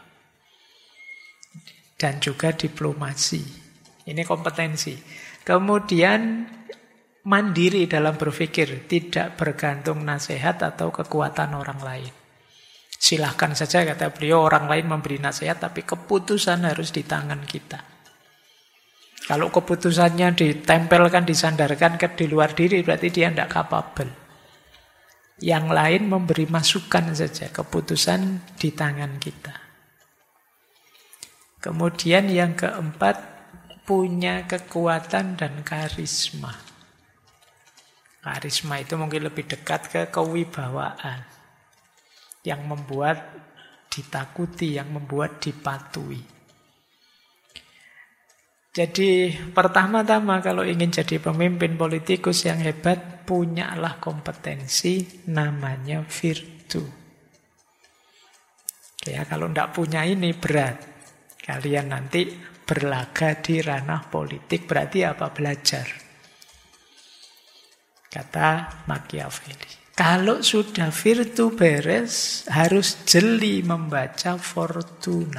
[SPEAKER 1] Dan juga diplomasi. Ini kompetensi. Kemudian mandiri dalam berpikir, tidak bergantung nasihat atau kekuatan orang lain. Silahkan saja, kata beliau, orang lain memberi nasihat, tapi keputusan harus di tangan kita. Kalau keputusannya ditempelkan, disandarkan di luar diri, berarti dia tidak kapabel. Yang lain memberi masukan saja, keputusan di tangan kita. Kemudian yang keempat, punya kekuatan dan karisma. Karisma itu mungkin lebih dekat ke kewibawaan, yang membuat ditakuti, yang membuat dipatuhi. Jadi pertama-tama kalau ingin jadi pemimpin politikus yang hebat, punyalah kompetensi namanya virtu. Ya, kalau tidak punya ini berat. Kalian nanti berlaga di ranah politik, berarti apa? Belajar. Kata Machiavelli. Kalau sudah virtu beres, harus jeli membaca fortuna.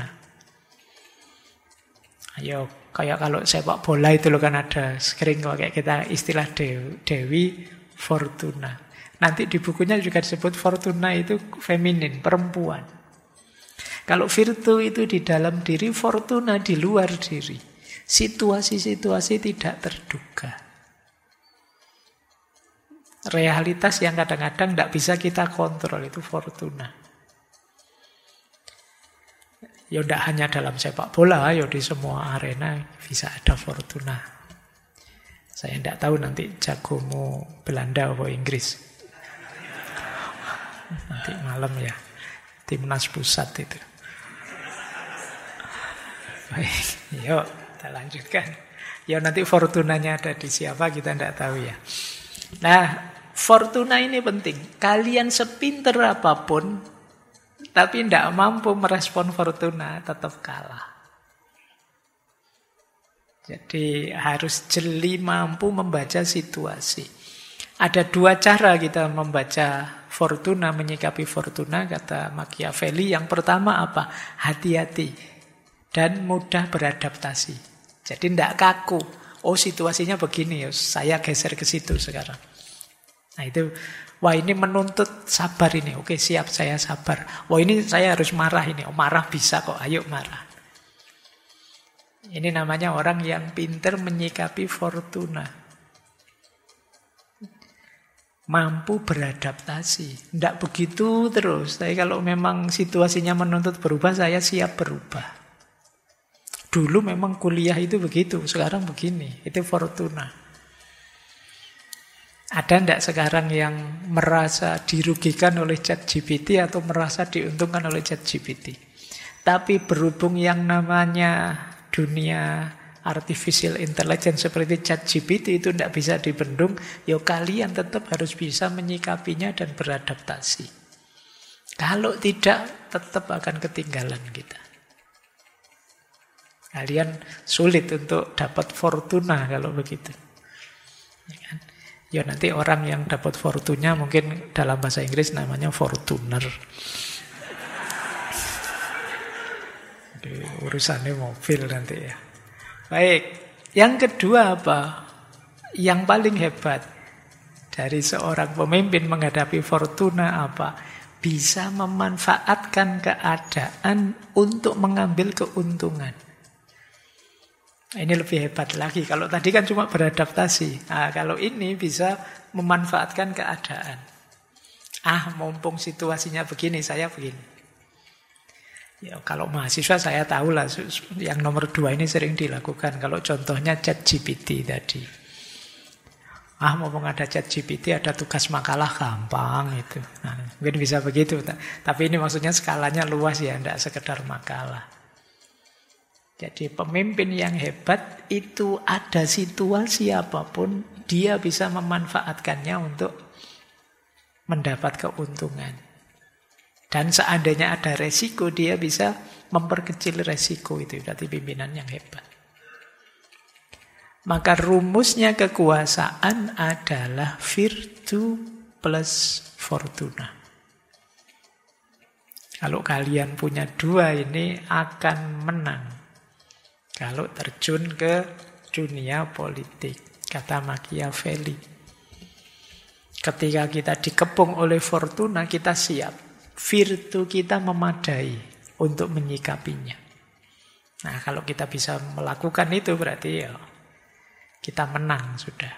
[SPEAKER 1] Ayo, kayak kalau sepak bola itu loh, kan ada sering kayak kita istilah Dewi Fortuna. Nanti di bukunya juga disebut Fortuna itu feminin, perempuan. Kalau virtu itu di dalam diri, Fortuna di luar diri. Situasi-situasi tidak terduga. Realitas yang kadang-kadang tidak bisa kita kontrol, itu Fortuna. Ya tidak hanya dalam sepak bola, ya di semua arena bisa ada Fortuna. Saya tidak tahu nanti jagomu Belanda atau Inggris. Nanti malam ya, timnas pusat itu. Baik, yuk kita lanjutkan. Ya nanti Fortunanya ada di siapa kita tidak tahu ya. Nah, Fortuna ini penting. Kalian sepinter apapun, tapi tidak mampu merespon Fortuna, tetap kalah. Jadi harus jeli mampu membaca situasi. Ada dua cara kita membaca Fortuna, menyikapi Fortuna, kata Machiavelli. Yang pertama apa? Hati-hati dan mudah beradaptasi. Jadi tidak kaku. Oh, situasinya begini, ya saya geser ke situ sekarang. Nah itu, wah ini menuntut sabar ini. Oke, siap, saya sabar. Wah ini saya harus marah ini. Oh, marah bisa kok, ayo marah. Ini namanya orang yang pintar menyikapi Fortuna. Mampu beradaptasi. Tidak begitu terus. Tapi kalau memang situasinya menuntut berubah, saya siap berubah. Dulu memang kuliah itu begitu, sekarang begini. Itu Fortuna. Ada tidak sekarang yang merasa dirugikan oleh ChatGPT atau merasa diuntungkan oleh ChatGPT? Tapi berhubung yang namanya dunia artificial intelligence seperti ChatGPT itu tidak bisa dibendung, ya kalian tetap harus bisa menyikapinya dan beradaptasi. Kalau tidak, tetap akan ketinggalan kita. Kalian sulit untuk dapat Fortuna kalau begitu. Ya kan? Ya nanti orang yang dapat Fortuna mungkin dalam bahasa Inggris namanya Fortuner. Urusannya mobil nanti ya. Baik, yang kedua apa? Yang paling hebat dari seorang pemimpin menghadapi Fortuna apa? Bisa memanfaatkan keadaan untuk mengambil keuntungan. Ini lebih hebat lagi. Kalau tadi kan cuma beradaptasi. Nah, kalau ini bisa memanfaatkan keadaan. Mumpung situasinya begini, saya begini. Ya, kalau mahasiswa saya tahu lah, yang nomor 2 ini sering dilakukan. Kalau contohnya ChatGPT tadi. Mumpung ada ChatGPT, ada tugas makalah, gampang itu. Nah, mungkin bisa begitu. Tapi ini maksudnya skalanya luas ya, tidak sekedar makalah. Jadi pemimpin yang hebat itu ada situasi apapun, dia bisa memanfaatkannya untuk mendapat keuntungan. Dan seandainya ada resiko, dia bisa memperkecil resiko itu. Berarti pimpinan yang hebat. Maka rumusnya kekuasaan adalah virtu plus fortuna. Kalau kalian punya dua ini akan menang. Kalau terjun ke dunia politik, kata Machiavelli. Ketika kita dikepung oleh fortuna, kita siap. Virtu kita memadai untuk menyikapinya. Nah, kalau kita bisa melakukan itu berarti ya kita menang sudah.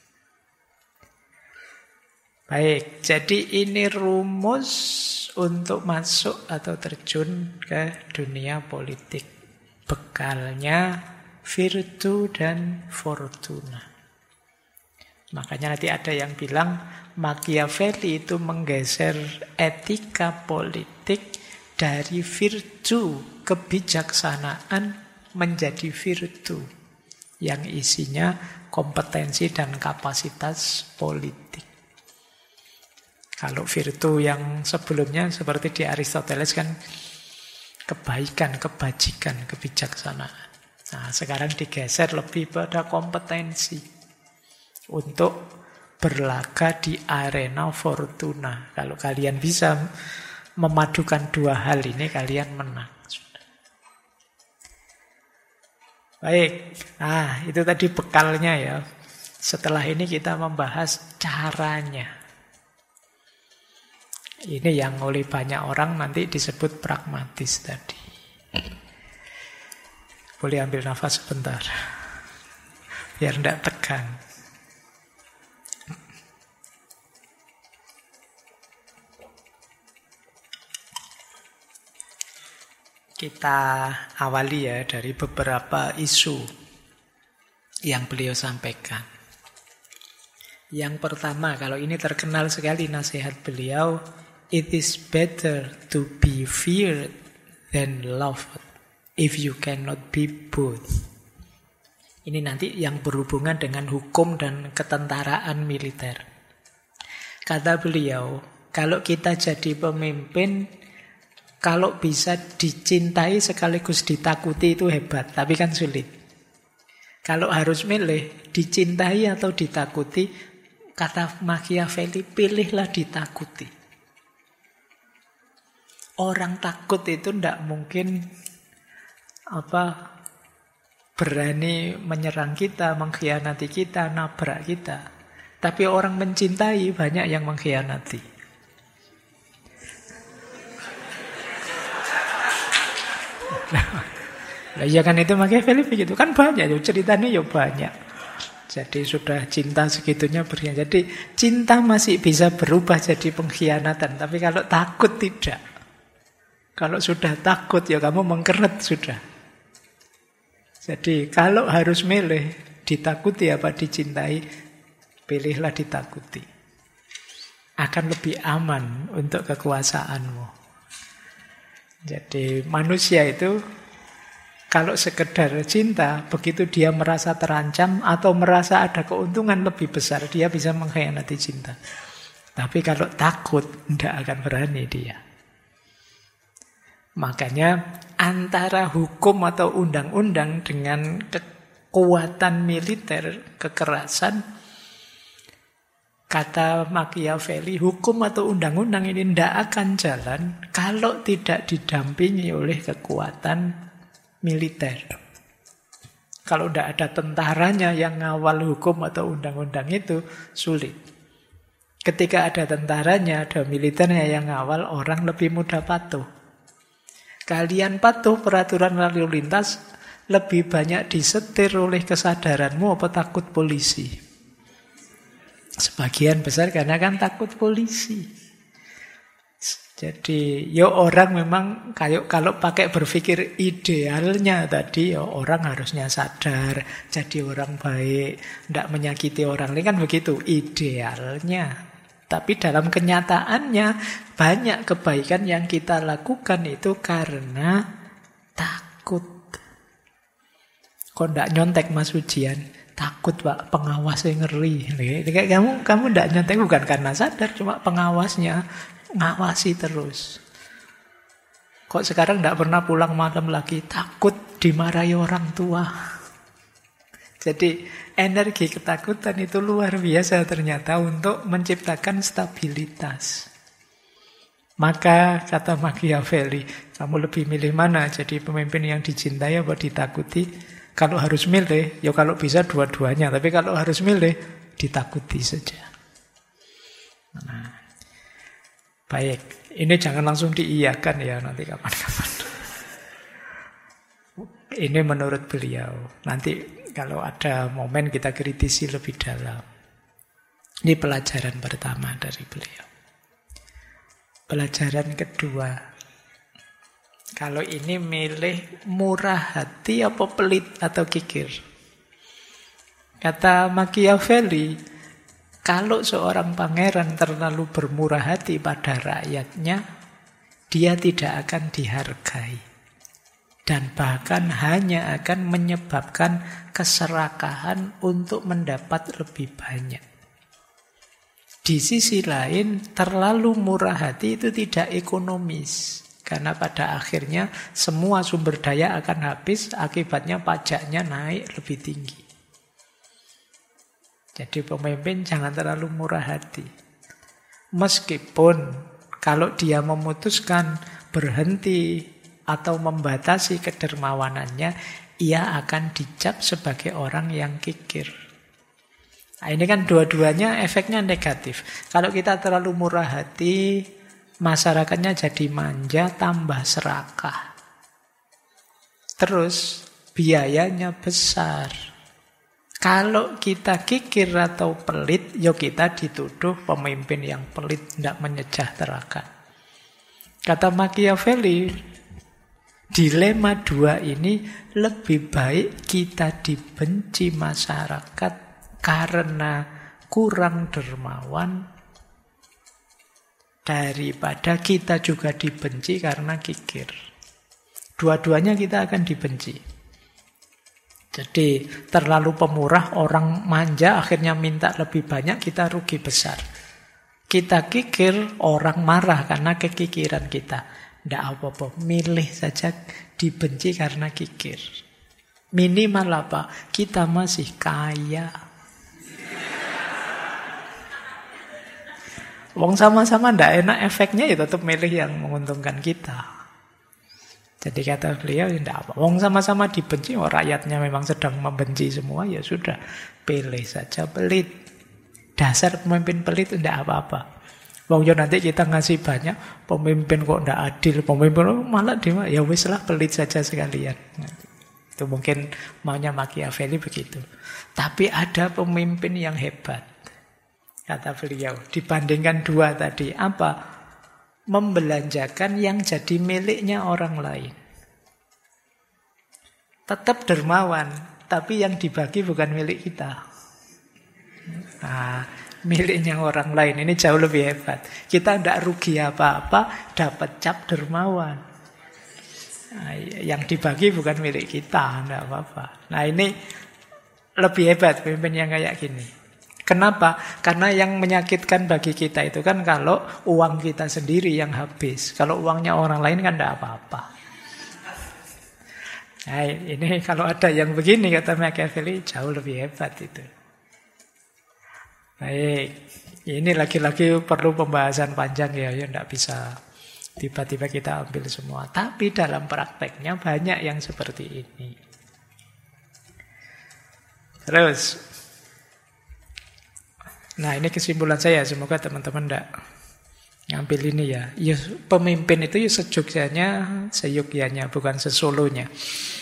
[SPEAKER 1] Baik, jadi ini rumus untuk masuk atau terjun ke dunia politik. Bekalnya virtu dan fortuna. Makanya nanti ada yang bilang Machiavelli itu menggeser etika politik dari virtu kebijaksanaan menjadi virtu yang isinya kompetensi dan kapasitas politik. Kalau virtu yang sebelumnya seperti di Aristoteles kan kebaikan, kebajikan, kebijaksanaan. Nah, sekarang digeser lebih pada kompetensi untuk berlaga di arena fortuna. Kalau kalian bisa memadukan dua hal ini, kalian menang. Baik, nah itu tadi bekalnya ya. Setelah ini kita membahas caranya. Ini yang oleh banyak orang nanti disebut pragmatis tadi. Boleh ambil nafas sebentar, biar tidak tegang. Kita awali ya dari beberapa isu yang beliau sampaikan. Yang pertama, kalau ini terkenal sekali nasihat beliau, it is better to be feared than loved if you cannot be both. Ini nanti yang berhubungan dengan hukum dan ketentaraan militer. Kata beliau, kalau kita jadi pemimpin, kalau bisa dicintai sekaligus ditakuti itu hebat, tapi kan sulit. Kalau harus milih, dicintai atau ditakuti, kata Machiavelli, pilihlah ditakuti. Orang takut itu tidak mungkin berani menyerang kita, mengkhianati kita, nabrak kita. Tapi orang mencintai banyak yang mengkhianati. Nah, iya kan itu Machiavelli begitu kan banyak ceritanya ya banyak. Jadi sudah cinta segitunya berkhianat. Jadi cinta masih bisa berubah jadi pengkhianatan, tapi kalau takut tidak. Kalau sudah takut ya kamu mengkeret sudah. Jadi kalau harus milih ditakuti apa dicintai, pilihlah ditakuti. Akan lebih aman untuk kekuasaanmu. Jadi manusia itu kalau sekedar cinta, begitu dia merasa terancam atau merasa ada keuntungan lebih besar, dia bisa mengkhianati cinta. Tapi kalau takut, tidak akan berani dia. Makanya antara hukum atau undang-undang dengan kekuatan militer, kekerasan, kata Machiavelli, hukum atau undang-undang ini tidak akan jalan kalau tidak didampingi oleh kekuatan militer. Kalau tidak ada tentaranya yang ngawal hukum atau undang-undang itu, sulit. Ketika ada tentaranya, ada militernya yang ngawal, orang lebih mudah patuh. Kalian patuh peraturan lalu lintas, lebih banyak disetir oleh kesadaranmu apa takut polisi? Sebagian besar karena kan takut polisi. Jadi orang memang kalau pakai berpikir idealnya tadi orang harusnya sadar, jadi orang baik, tidak menyakiti orang lain kan begitu idealnya. Tapi dalam kenyataannya banyak kebaikan yang kita lakukan itu karena takut. Kok tidak nyontek Mas Ujian? Takut Pak, pengawasnya ngeri. Kamu tidak nyontek bukan karena sadar, cuma pengawasnya ngawasi terus. Kok sekarang tidak pernah pulang malam lagi? Takut dimarahi orang tua. Jadi energi ketakutan itu luar biasa ternyata untuk menciptakan stabilitas. Maka kata Machiavelli, kamu lebih milih mana? Jadi pemimpin yang dicintai apa ditakuti? Kalau harus milih, ya kalau bisa dua-duanya. Tapi kalau harus milih, ditakuti saja. Baik, ini jangan langsung diiyakan ya nanti kapan-kapan. Ini menurut beliau. Nanti kalau ada momen kita kritisi lebih dalam. Ini pelajaran pertama dari beliau. Pelajaran kedua. Kalau ini milih murah hati apa pelit atau kikir? Kata Machiavelli, kalau seorang pangeran terlalu bermurah hati pada rakyatnya, dia tidak akan dihargai. Dan bahkan hanya akan menyebabkan keserakahan untuk mendapat lebih banyak. Di sisi lain, terlalu murah hati itu tidak ekonomis. Karena pada akhirnya semua sumber daya akan habis, akibatnya pajaknya naik lebih tinggi. Jadi pemimpin jangan terlalu murah hati. Meskipun kalau dia memutuskan berhenti atau membatasi kedermawanannya, ia akan dicap sebagai orang yang kikir. Nah, ini kan dua-duanya efeknya negatif. Kalau kita terlalu murah hati, masyarakatnya jadi manja, tambah serakah. Terus biayanya besar. Kalau kita kikir atau pelit, ya kita dituduh pemimpin yang pelit, tidak menyejahterakan. Kata Machiavelli, dilema dua ini lebih baik kita dibenci masyarakat karena kurang dermawan daripada kita juga dibenci karena kikir. Dua-duanya kita akan dibenci. Jadi terlalu pemurah, orang manja akhirnya minta lebih banyak, kita rugi besar. Kita kikir, orang marah karena kekikiran kita. Tidak apa-apa, milih saja dibenci karena kikir. Minimal apa? Kita masih kaya. Wong sama-sama tidak enak, efeknya ya tetap milih yang menguntungkan kita. Jadi kata beliau, tidak apa. Wong sama-sama dibenci, rakyatnya memang sedang membenci semua, ya sudah. Pilih saja pelit. Dasar pemimpin pelit tidak apa-apa. Wong yo nanti kita ngasih banyak, pemimpin kok ndak adil, pemimpin malah dia ya wis lah pelit saja sekalian. Itu mungkin maunya Machiavelli begitu. Tapi ada pemimpin yang hebat, kata beliau. Dibandingkan dua tadi, apa? Membelanjakan yang jadi miliknya orang lain. Tetap dermawan, tapi yang dibagi bukan milik kita. Nah, miliknya orang lain. Ini jauh lebih hebat. Kita tidak rugi apa-apa, dapat cap dermawan. Nah, yang dibagi bukan milik kita, tidak apa-apa. Nah, ini lebih hebat pemimpin yang kayak gini. Kenapa? Karena yang menyakitkan bagi kita itu kan kalau uang kita sendiri yang habis. Kalau uangnya orang lain kan tidak apa-apa. Nah, ini kalau ada yang begini, kata Machiavelli, jauh lebih hebat itu. Baik, ini lagi-lagi perlu pembahasan panjang ya, tidak bisa tiba-tiba kita ambil semua. Tapi dalam prakteknya banyak yang seperti ini. Terus, nah ini kesimpulan saya, semoga teman-teman tidak ngambil ini ya. Ya pemimpin itu ya sejogjanya, seyogyanya, bukan sesolonya.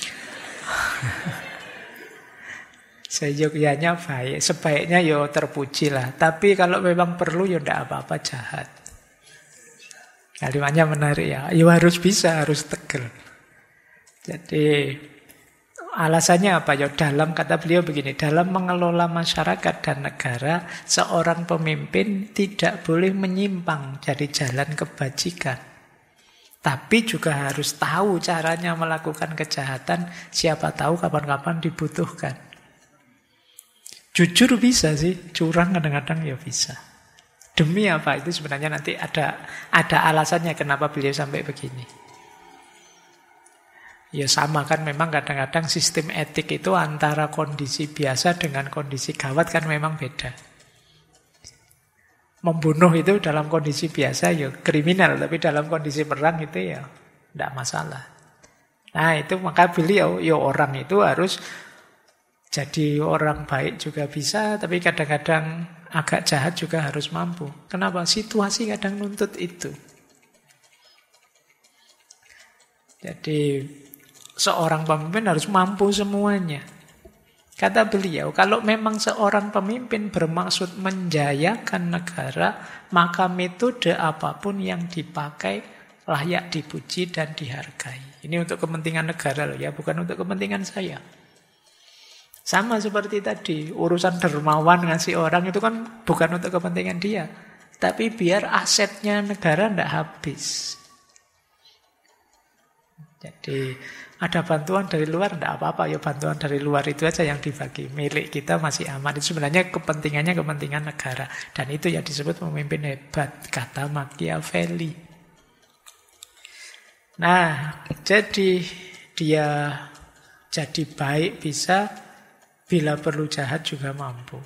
[SPEAKER 1] Seyogyanya baik, sebaiknya ya terpuji lah. Tapi kalau memang perlu ya tidak apa-apa jahat. Kalimatnya menarik ya. Ya harus bisa, harus tegel. Jadi alasannya apa ya? Dalam kata beliau begini, dalam mengelola masyarakat dan negara, seorang pemimpin tidak boleh menyimpang dari jalan kebajikan. Tapi juga harus tahu caranya melakukan kejahatan, siapa tahu kapan-kapan dibutuhkan. Jujur bisa sih, curang kadang-kadang ya bisa. Demi apa? Itu sebenarnya nanti ada alasannya kenapa beliau sampai begini. Ya sama kan, memang kadang-kadang sistem etik itu antara kondisi biasa dengan kondisi gawat kan memang beda. Membunuh itu dalam kondisi biasa ya kriminal, tapi dalam kondisi perang itu ya tidak masalah. Nah itu maka beliau, ya orang itu harus Jadi orang baik juga bisa, tapi kadang-kadang agak jahat juga harus mampu. Kenapa? Situasi kadang nuntut itu. Jadi seorang pemimpin harus mampu semuanya. Kata beliau, kalau memang seorang pemimpin bermaksud menjayakan negara, maka metode apapun yang dipakai layak dipuji dan dihargai. Ini untuk kepentingan negara loh ya, bukan untuk kepentingan saya. Sama seperti tadi, urusan dermawan ngasih orang itu kan bukan untuk kepentingan dia. Tapi biar asetnya negara tidak habis. Jadi ada bantuan dari luar, tidak apa-apa. Ya bantuan dari luar itu aja yang dibagi. Milik kita masih aman. Itu sebenarnya kepentingannya kepentingan negara. Dan itu yang disebut pemimpin hebat, kata Machiavelli. Nah, jadi dia jadi baik bisa, bila perlu jahat juga mampu.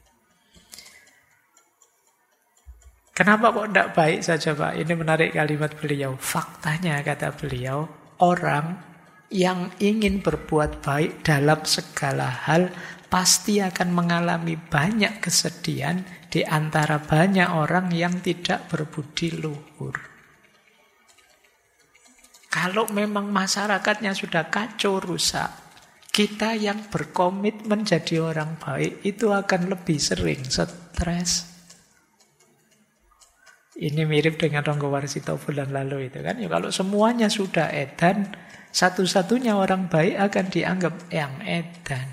[SPEAKER 1] Kenapa kok tidak baik saja Pak? Ini menarik kalimat beliau. Faktanya kata beliau, orang yang ingin berbuat baik dalam segala hal pasti akan mengalami banyak kesedihan di antara banyak orang yang tidak berbudi luhur. Kalau memang masyarakatnya sudah kacau rusak, kita yang berkomitmen jadi orang baik itu akan lebih sering stres. Ini mirip dengan Ronggo Warsito bulan lalu itu kan. Ya, kalau semuanya sudah edan, satu-satunya orang baik akan dianggap yang edan.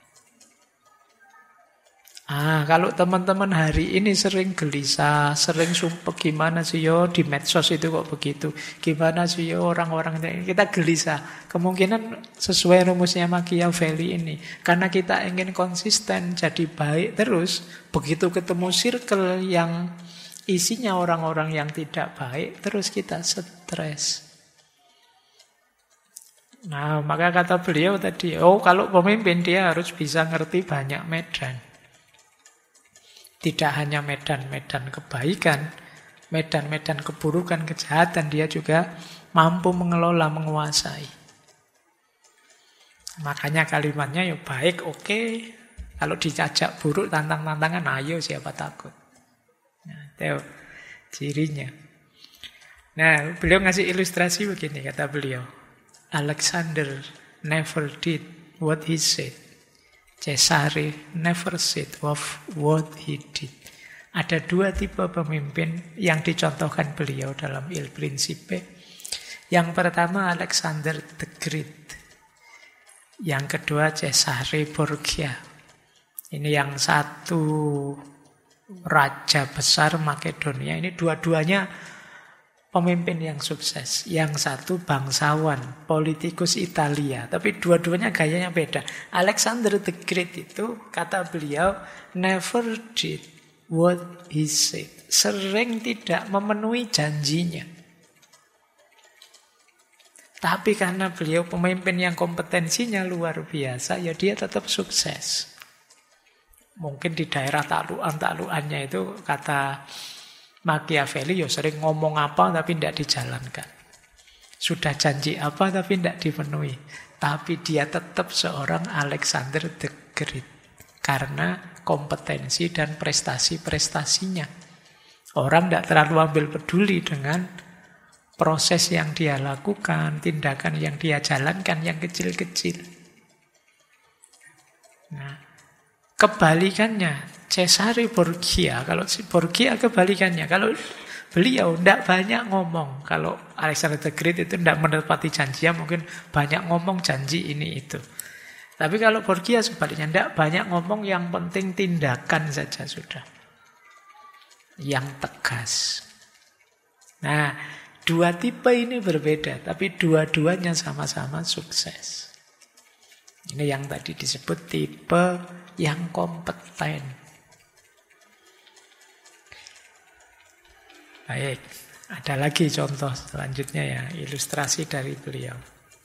[SPEAKER 1] Kalau teman-teman hari ini sering gelisah, sering sumpah gimana sih yo di medsos itu kok begitu, gimana sih yo orang-orang ini, kita gelisah. Kemungkinan sesuai rumusnya Machiavelli ini, karena kita ingin konsisten jadi baik terus, begitu ketemu circle yang isinya orang-orang yang tidak baik, terus kita stres. Nah, maka kata beliau tadi, kalau pemimpin dia harus bisa ngerti banyak medan. Tidak hanya medan-medan kebaikan, medan-medan keburukan, kejahatan, dia juga mampu mengelola, menguasai. Makanya kalimatnya ya baik, oke. Kalau dijajak buruk, tantang-tantangan, ayo siapa takut. Nah, itu cirinya. Nah, beliau ngasih ilustrasi begini, kata beliau. Alexander never did what he said. Cesare never said of what he did. Ada dua tipe pemimpin yang dicontohkan beliau dalam Il Principe. Yang pertama Alexander the Great. Yang kedua Cesare Borgia. Ini yang satu raja besar Makedonia. Ini dua-duanya pemimpin yang sukses. Yang satu bangsawan, politikus Italia. Tapi dua-duanya gayanya beda. Alexander the Great itu, kata beliau, never did what he said. Sering tidak memenuhi janjinya. Tapi karena beliau pemimpin yang kompetensinya luar biasa, ya dia tetap sukses. Mungkin di daerah taklukan-taklukannya itu, kata Machiavelli, ya sering ngomong apa tapi tidak dijalankan. Sudah janji apa tapi tidak dipenuhi. Tapi dia tetap seorang Alexander the Great. Karena kompetensi dan prestasi-prestasinya. Orang tidak terlalu ambil peduli dengan proses yang dia lakukan, tindakan yang dia jalankan, yang kecil-kecil. Nah, kebalikannya, Cesare Borgia, kalau Borgia kebalikannya, kalau beliau tidak banyak ngomong, kalau Alexander the Great itu tidak menepati janjinya, mungkin banyak ngomong janji ini itu. Tapi kalau Borgia sebaliknya, tidak banyak ngomong, yang penting tindakan saja sudah. Yang tegas. Nah, dua tipe ini berbeda, tapi dua-duanya sama-sama sukses. Ini yang tadi disebut tipe yang kompeten. Baik, ada lagi contoh selanjutnya ya, ilustrasi dari beliau.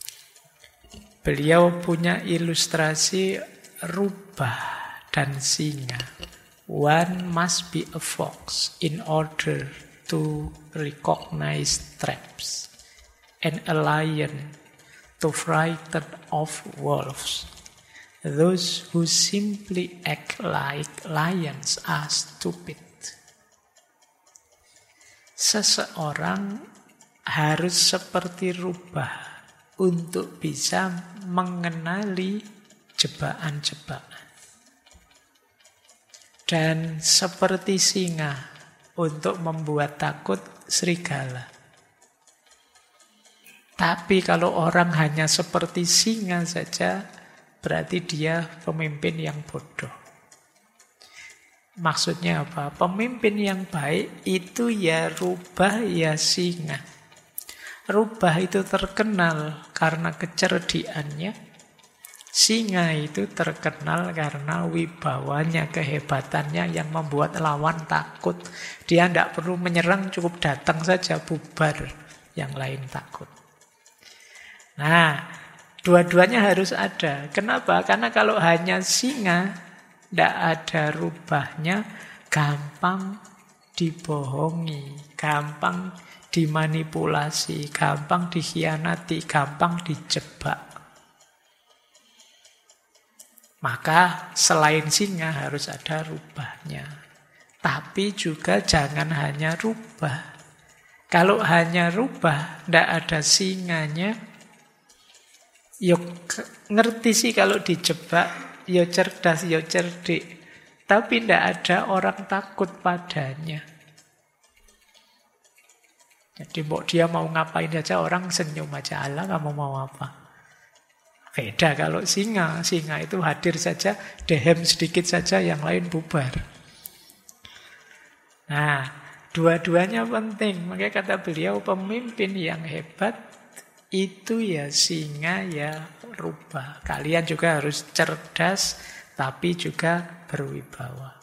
[SPEAKER 1] Beliau punya ilustrasi rubah dan singa. One must be a fox in order to recognize traps, and a lion to frighten off wolves. Those who simply act like lions are stupid. Seseorang harus seperti rubah untuk bisa mengenali jebakan-jebakan. Dan seperti singa untuk membuat takut serigala. Tapi kalau orang hanya seperti singa saja, berarti dia pemimpin yang bodoh. Maksudnya apa? Pemimpin yang baik itu ya rubah ya singa. Rubah itu terkenal karena kecerdikannya. Singa itu terkenal karena wibawanya, kehebatannya yang membuat lawan takut. Dia tidak perlu menyerang, cukup datang saja bubar, yang lain takut. Nah, dua-duanya harus ada. Kenapa? Karena kalau hanya singa, tidak ada rubahnya, gampang dibohongi, gampang dimanipulasi, gampang dikhianati, gampang dijebak. Maka selain singa harus ada rubahnya. Tapi juga jangan hanya rubah. Kalau hanya rubah, tidak ada singanya, yuk ngerti sih kalau dijebak, yo cerdas, yo cerdik. Tapi tidak ada orang takut padanya. Jadi dia mau ngapain aja orang senyum aja, Allah kamu mau apa? Beda kalau singa. Singa itu hadir saja, dehem sedikit saja, yang lain bubar. Nah, dua-duanya penting. Makanya kata beliau, pemimpin yang hebat itu ya singa ya rubah. Kalian juga harus cerdas, tapi juga berwibawa.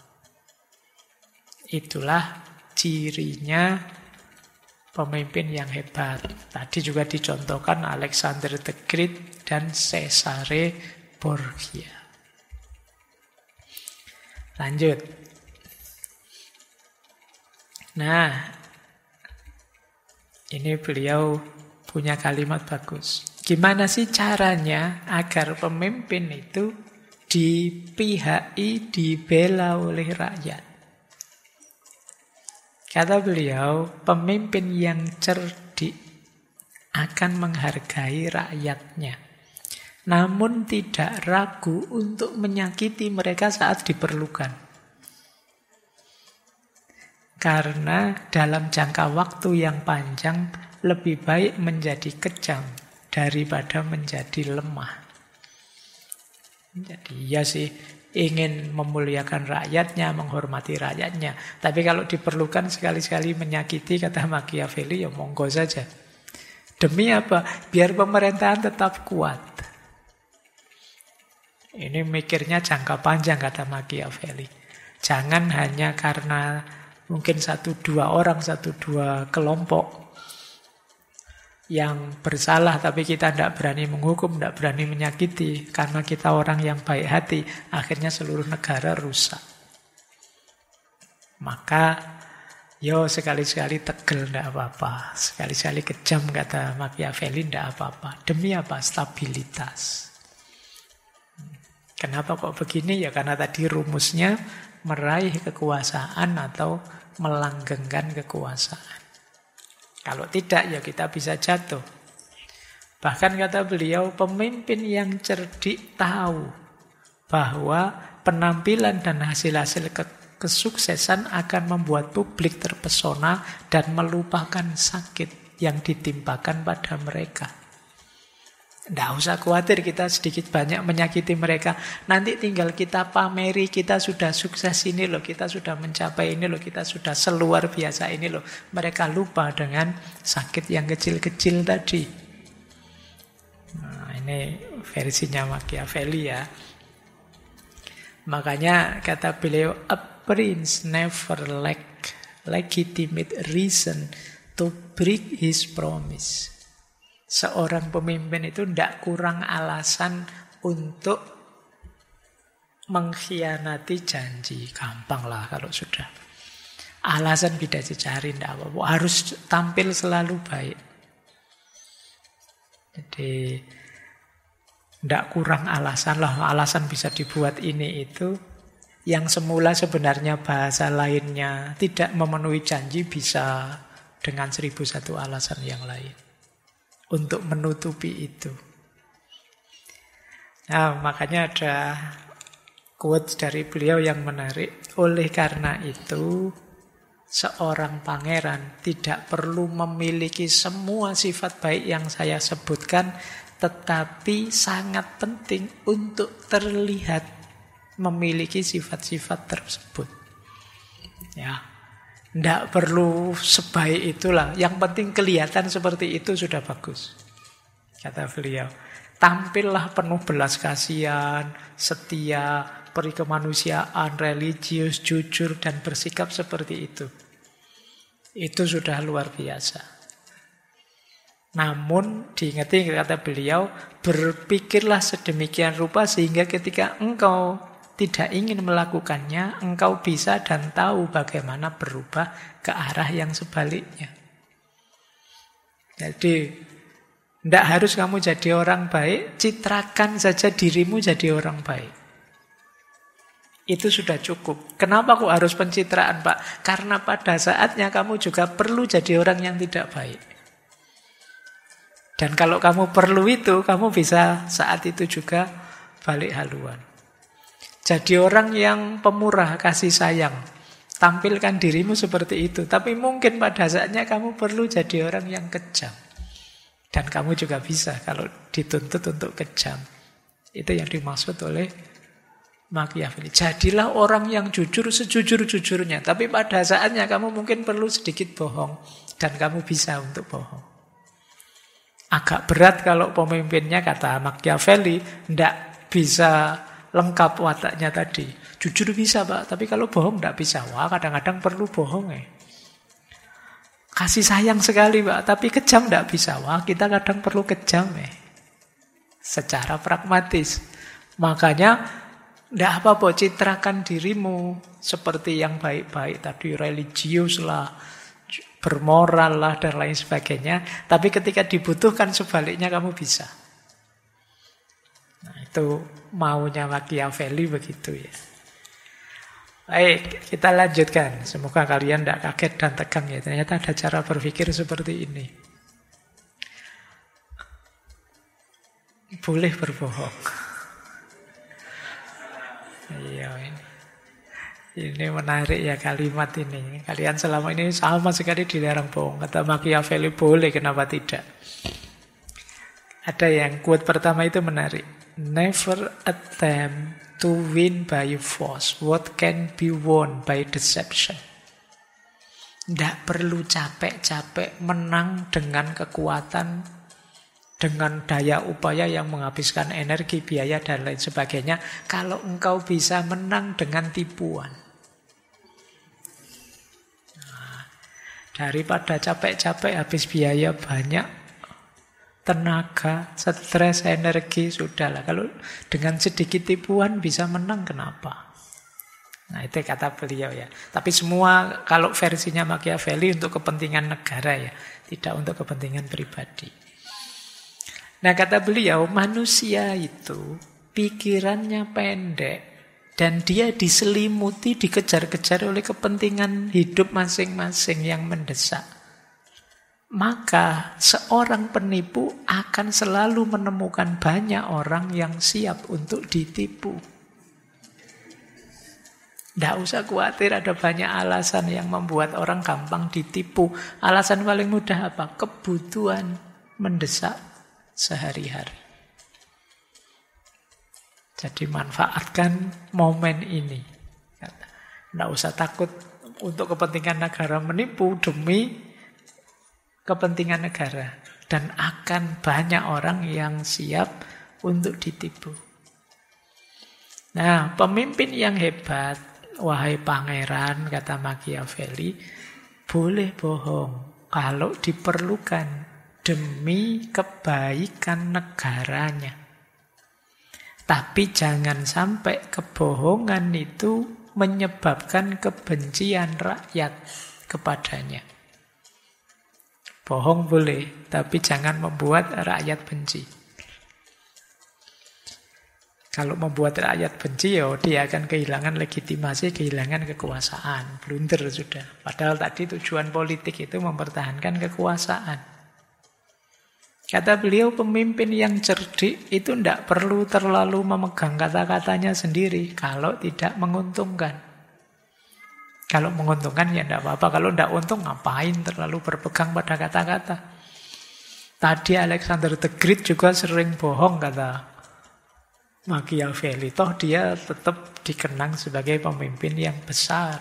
[SPEAKER 1] Itulah cirinya pemimpin yang hebat. Tadi juga dicontohkan Alexander the Great dan Cesare Borgia. Lanjut. Nah, ini beliau punya kalimat bagus. Gimana sih caranya agar pemimpin itu dipihaki, dibela oleh rakyat? Kata beliau, pemimpin yang cerdik akan menghargai rakyatnya, namun tidak ragu untuk menyakiti mereka saat diperlukan. Karena dalam jangka waktu yang panjang, lebih baik menjadi kejam daripada menjadi lemah. Jadi ya sih, ingin memuliakan rakyatnya, menghormati rakyatnya. Tapi kalau diperlukan sekali-sekali menyakiti, kata Machiavelli, ya monggo saja. Demi apa? Biar pemerintahan tetap kuat. Ini mikirnya jangka panjang, kata Machiavelli. Jangan hanya karena mungkin 1-2 orang, 1-2 kelompok yang bersalah, tapi kita tidak berani menghukum, tidak berani menyakiti, karena kita orang yang baik hati, akhirnya seluruh negara rusak. Maka, sekali-sekali tegel tidak apa-apa, sekali-sekali kejam, kata Machiavelli, tidak apa-apa. Demi apa? Stabilitas. Kenapa kok begini? Ya karena tadi rumusnya meraih kekuasaan atau melanggengkan kekuasaan. Kalau tidak, ya kita bisa jatuh. Bahkan kata beliau, pemimpin yang cerdik tahu bahwa penampilan dan hasil-hasil kesuksesan akan membuat publik terpesona dan melupakan sakit yang ditimpakan pada mereka. Tidak usah khawatir kita sedikit banyak menyakiti mereka. Nanti tinggal kita pameri, kita sudah sukses ini loh, kita sudah mencapai ini loh, kita sudah seluar biasa ini loh. Mereka lupa dengan sakit yang kecil-kecil tadi. Nah, ini versinya Machiavelli ya. Makanya kata beliau, a prince never lack legitimate reason to break his promise. Seorang pemimpin itu tidak kurang alasan untuk mengkhianati janji. Gampang lah kalau sudah. Alasan tidak dicari, tidak apa-apa. Harus tampil selalu baik. Jadi Tidak kurang alasan lah, alasan bisa dibuat ini itu. Yang semula sebenarnya bahasa lainnya tidak memenuhi janji bisa dengan 1001 alasan yang lain untuk menutupi itu. Nah, makanya ada quotes dari beliau yang menarik. Oleh karena itu, seorang pangeran tidak perlu memiliki semua sifat baik yang saya sebutkan, tetapi sangat penting untuk terlihat memiliki sifat-sifat tersebut. Ya, tidak perlu sebaik itulah. Yang penting kelihatan seperti itu sudah bagus, kata beliau. Tampillah penuh belas kasihan, setia, peri kemanusiaan, religius, jujur, dan bersikap seperti itu. Itu sudah luar biasa. Namun diingati kata beliau, berpikirlah sedemikian rupa sehingga ketika engkau tidak ingin melakukannya, engkau bisa dan tahu bagaimana berubah ke arah yang sebaliknya. Jadi tidak harus kamu jadi orang baik, citrakan saja dirimu jadi orang baik. Itu sudah cukup. Kenapa kok harus pencitraan, Pak? Karena pada saatnya kamu juga perlu jadi orang yang tidak baik. Dan kalau kamu perlu itu, kamu bisa saat itu juga balik haluan. Jadi orang yang pemurah, kasih sayang. Tampilkan dirimu seperti itu. Tapi mungkin pada saatnya kamu perlu jadi orang yang kejam. Dan kamu juga bisa kalau dituntut untuk kejam. Itu yang dimaksud oleh Machiavelli. Jadilah orang yang jujur sejujur-jujurnya. Tapi pada saatnya kamu mungkin perlu sedikit bohong. Dan kamu bisa untuk bohong. Agak berat kalau pemimpinnya, kata Machiavelli, tidak bisa lengkap wataknya tadi. Jujur bisa, Pak, tapi kalau bohong tidak bisa. Wah, kadang-kadang perlu bohong. Kasih sayang sekali, Pak, tapi kejam tidak bisa. Wah, kita kadang perlu kejam. Secara pragmatis. Makanya tidak apa-apa, citrakan dirimu seperti yang baik-baik tadi, religius lah, bermoral lah, dan lain sebagainya. Tapi ketika dibutuhkan sebaliknya kamu bisa. Nah, itu maunya Machiavelli begitu ya. Baik, kita lanjutkan. Semoga kalian tidak kaget dan tegang ya. Ternyata ada cara berpikir seperti ini. Boleh berbohong. Iya ini. Ini menarik ya kalimat ini. Kalian selama ini sama sekali dilarang bohong. Kata Machiavelli boleh, kenapa tidak? Ada yang quote pertama itu menarik. Never attempt to win by force what can be won by deception. Tidak perlu capek-capek menang dengan kekuatan, dengan daya upaya yang menghabiskan energi, biaya, dan lain sebagainya. Kalau engkau bisa menang dengan tipuan. Daripada capek-capek habis biaya banyak, tenaga, stres, energi, sudahlah. Kalau dengan sedikit tipuan bisa menang, kenapa? Nah, itu kata beliau ya. Tapi semua kalau versinya Machiavelli untuk kepentingan negara ya, tidak untuk kepentingan pribadi. Nah, kata beliau, manusia itu pikirannya pendek. Dan dia diselimuti, dikejar-kejar oleh kepentingan hidup masing-masing yang mendesak. Maka seorang penipu akan selalu menemukan banyak orang yang siap untuk ditipu. Tidak usah khawatir ada banyak alasan yang membuat orang gampang ditipu. Alasan paling mudah apa? Kebutuhan mendesak sehari-hari. Jadi manfaatkan momen ini. Tidak usah takut untuk kepentingan negara menipu demi kepentingan negara. Dan akan banyak orang yang siap untuk ditipu. Nah, pemimpin yang hebat, wahai pangeran, kata Machiavelli, boleh bohong kalau diperlukan demi kebaikan negaranya. Tapi jangan sampai kebohongan itu menyebabkan kebencian rakyat kepadanya. Bohong boleh, tapi jangan membuat rakyat benci. Kalau membuat rakyat benci, ya dia akan kehilangan legitimasi, kehilangan kekuasaan. Blunder sudah. Padahal tadi tujuan politik itu mempertahankan kekuasaan. Kata beliau, pemimpin yang cerdik itu tidak perlu terlalu memegang kata-katanya sendiri kalau tidak menguntungkan. Kalau menguntungkan ya tidak apa-apa. Kalau tidak untung, ngapain terlalu berpegang pada kata-kata. Tadi Alexander the Great juga sering bohong, kata Machiavelli. Toh dia tetap dikenang sebagai pemimpin yang besar.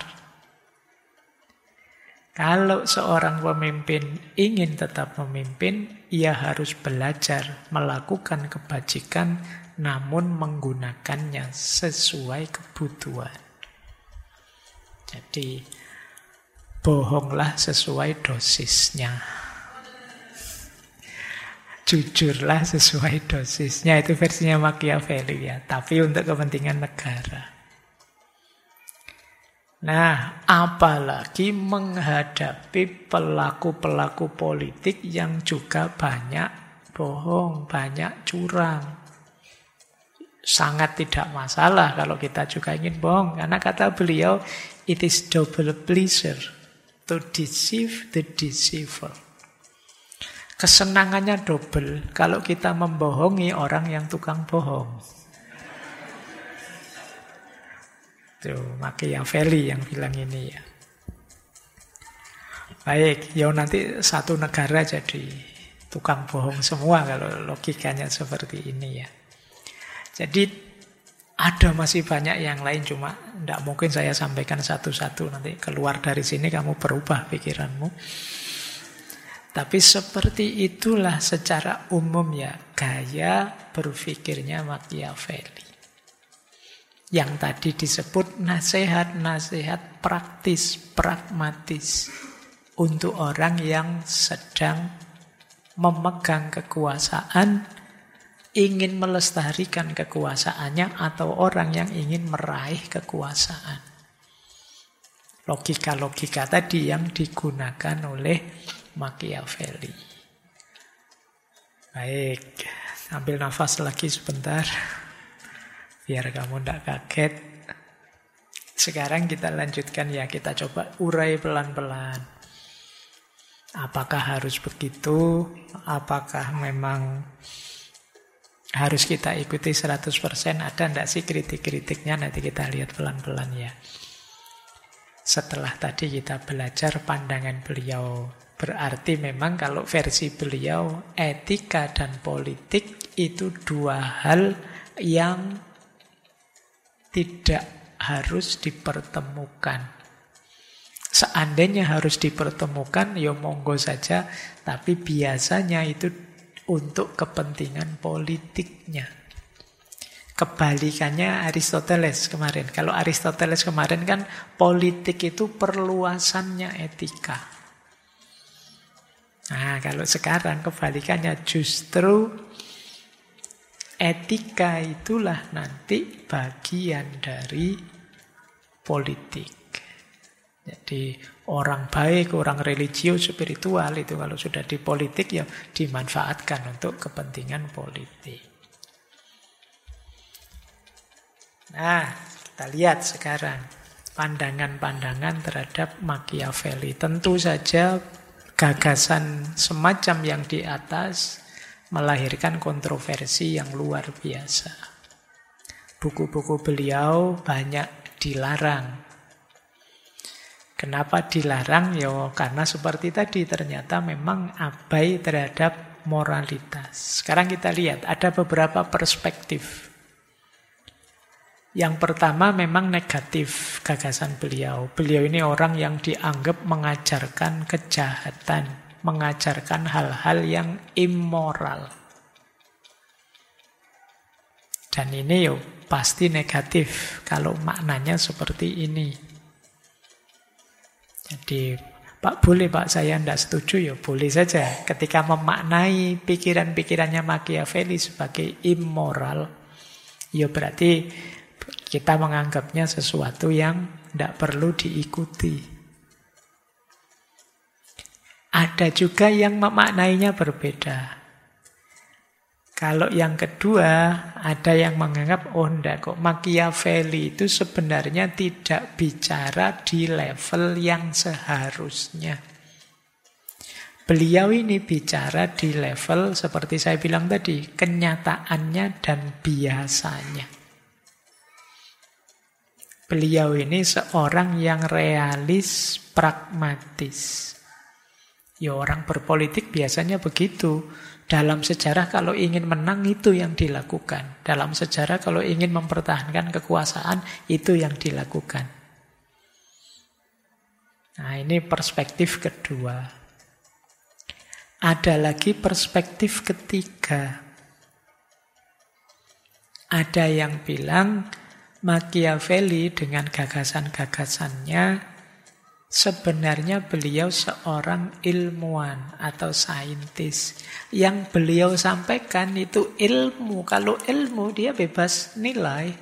[SPEAKER 1] Kalau seorang pemimpin ingin tetap memimpin, ia harus belajar melakukan kebajikan namun menggunakannya sesuai kebutuhan. Jadi, bohonglah sesuai dosisnya. Jujurlah sesuai dosisnya. Itu versinya Machiavelli ya. Tapi untuk kepentingan negara. Nah, apalagi menghadapi pelaku-pelaku politik yang juga banyak bohong, banyak curang. Sangat tidak masalah kalau kita juga ingin bohong. Karena kata beliau, it is double pleasure to deceive the deceiver. Kesenangannya double kalau kita membohongi orang yang tukang bohong. Itu Machiavelli yang bilang ini ya. Baik, ya nanti satu negara jadi tukang bohong semua kalau logikanya seperti ini ya. Jadi ada masih banyak yang lain, cuma tidak mungkin saya sampaikan satu-satu. Nanti keluar dari sini kamu berubah pikiranmu. Tapi seperti itulah secara umum ya gaya berpikirnya Machiavelli. Yang tadi disebut nasihat-nasihat praktis, pragmatis untuk orang yang sedang memegang kekuasaan, ingin melestarikan kekuasaannya, atau orang yang ingin meraih kekuasaan. Logika-logika tadi yang digunakan oleh Machiavelli. Baik, ambil nafas lagi sebentar biar kamu tidak kaget. Sekarang kita lanjutkan ya, kita coba urai pelan-pelan. Apakah harus begitu? Apakah memang harus kita ikuti 100%? Ada enggak sih kritik-kritiknya? Nanti kita lihat pelan-pelan ya. Setelah tadi kita belajar pandangan beliau, berarti memang kalau versi beliau, etika dan politik itu dua hal yang tidak harus dipertemukan. Seandainya harus dipertemukan, ya monggo saja, tapi biasanya itu untuk kepentingan politiknya. Kebalikannya Aristoteles kemarin. Kalau Aristoteles kemarin kan politik itu perluasannya etika. Nah, kalau sekarang kebalikannya, justru etika itulah nanti bagian dari politik. Jadi orang baik, orang religius, spiritual itu kalau sudah di politik ya dimanfaatkan untuk kepentingan politik. Nah, kita lihat sekarang pandangan-pandangan terhadap Machiavelli. Tentu saja gagasan semacam yang di atas melahirkan kontroversi yang luar biasa. Buku-buku beliau banyak dilarang. Kenapa dilarang? Ya karena seperti tadi ternyata memang abai terhadap moralitas. Sekarang kita lihat ada beberapa perspektif. Yang pertama memang negatif gagasan beliau. Beliau ini orang yang dianggap mengajarkan kejahatan, mengajarkan hal-hal yang immoral. Dan ini yo pasti negatif kalau maknanya seperti ini. Jadi, Pak boleh Pak saya tidak setuju ya boleh saja. Ketika memaknai pikiran-pikirannya Machiavelli sebagai immoral, ya berarti kita menganggapnya sesuatu yang tidak perlu diikuti. Ada juga yang memaknainya berbeda. Kalau yang kedua, ada yang menganggap, oh enggak kok, Machiavelli itu sebenarnya tidak bicara di level yang seharusnya. Beliau ini bicara di level, seperti saya bilang tadi, kenyataannya dan biasanya. Beliau ini seorang yang realis, pragmatis. Ya orang berpolitik biasanya begitu. Dalam sejarah kalau ingin menang itu yang dilakukan. Dalam sejarah kalau ingin mempertahankan kekuasaan itu yang dilakukan. Nah ini perspektif kedua. Ada lagi perspektif ketiga. Ada yang bilang Machiavelli dengan gagasan-gagasannya sebenarnya beliau seorang ilmuwan atau saintis. Yang beliau sampaikan itu ilmu. Kalau ilmu dia bebas nilai.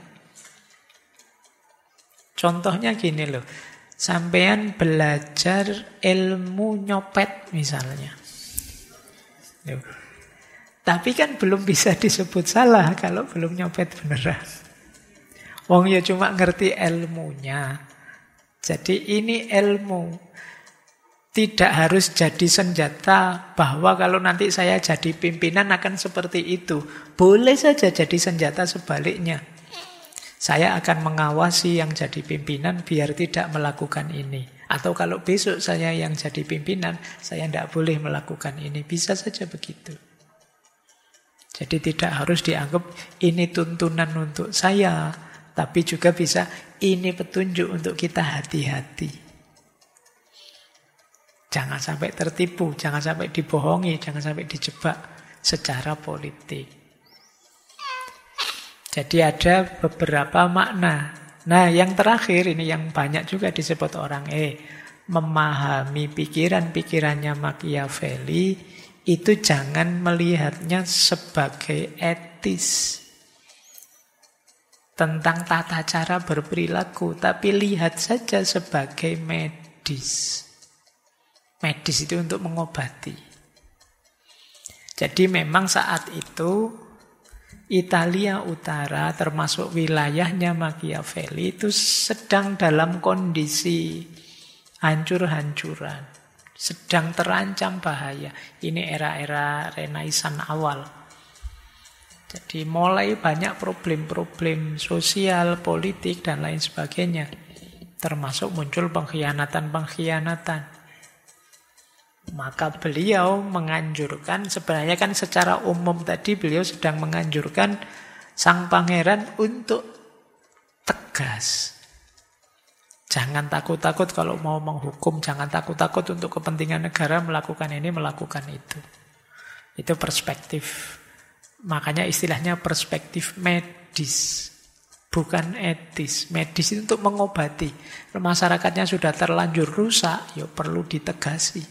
[SPEAKER 1] Contohnya gini loh. Sampean belajar ilmu nyopet misalnya. Loh. Tapi kan belum bisa disebut salah kalau belum nyopet beneran. Wong ya cuma ngerti ilmunya. Jadi ini ilmu. Tidak harus jadi senjata bahwa kalau nanti saya jadi pimpinan akan seperti itu. Boleh saja jadi senjata sebaliknya. Saya akan mengawasi yang jadi pimpinan biar tidak melakukan ini. Atau kalau besok saya yang jadi pimpinan, saya tidak boleh melakukan ini. Bisa saja begitu. Jadi tidak harus dianggap ini tuntunan untuk saya. Tapi juga bisa ini petunjuk untuk kita hati-hati. Jangan sampai tertipu, jangan sampai dibohongi, jangan sampai dijebak secara politik. Jadi ada beberapa makna. Nah yang terakhir ini yang banyak juga disebut orang memahami pikiran-pikirannya Machiavelli itu jangan melihatnya sebagai etis. Tentang tata cara berperilaku, tapi lihat saja sebagai medis. Medis itu untuk mengobati. Jadi memang saat itu Italia Utara termasuk wilayahnya Machiavelli itu sedang dalam kondisi hancur-hancuran. Sedang terancam bahaya. Ini era-era Renaissance awal. Jadi mulai banyak problem-problem sosial, politik, dan lain sebagainya. Termasuk muncul pengkhianatan-pengkhianatan. Maka beliau menganjurkan, sebenarnya kan secara umum tadi beliau sedang menganjurkan sang pangeran untuk tegas. Jangan takut-takut kalau mau menghukum, jangan takut-takut untuk kepentingan negara melakukan ini, melakukan itu. Itu perspektif. Makanya istilahnya perspektif medis, bukan etis. Medis itu untuk mengobati. Kalau masyarakatnya sudah terlanjur rusak, ya perlu ditegasi.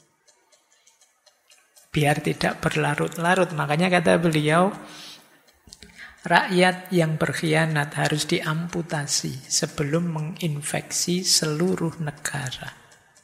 [SPEAKER 1] Biar tidak berlarut-larut. Makanya kata beliau, rakyat yang berkhianat harus diamputasi sebelum menginfeksi seluruh negara.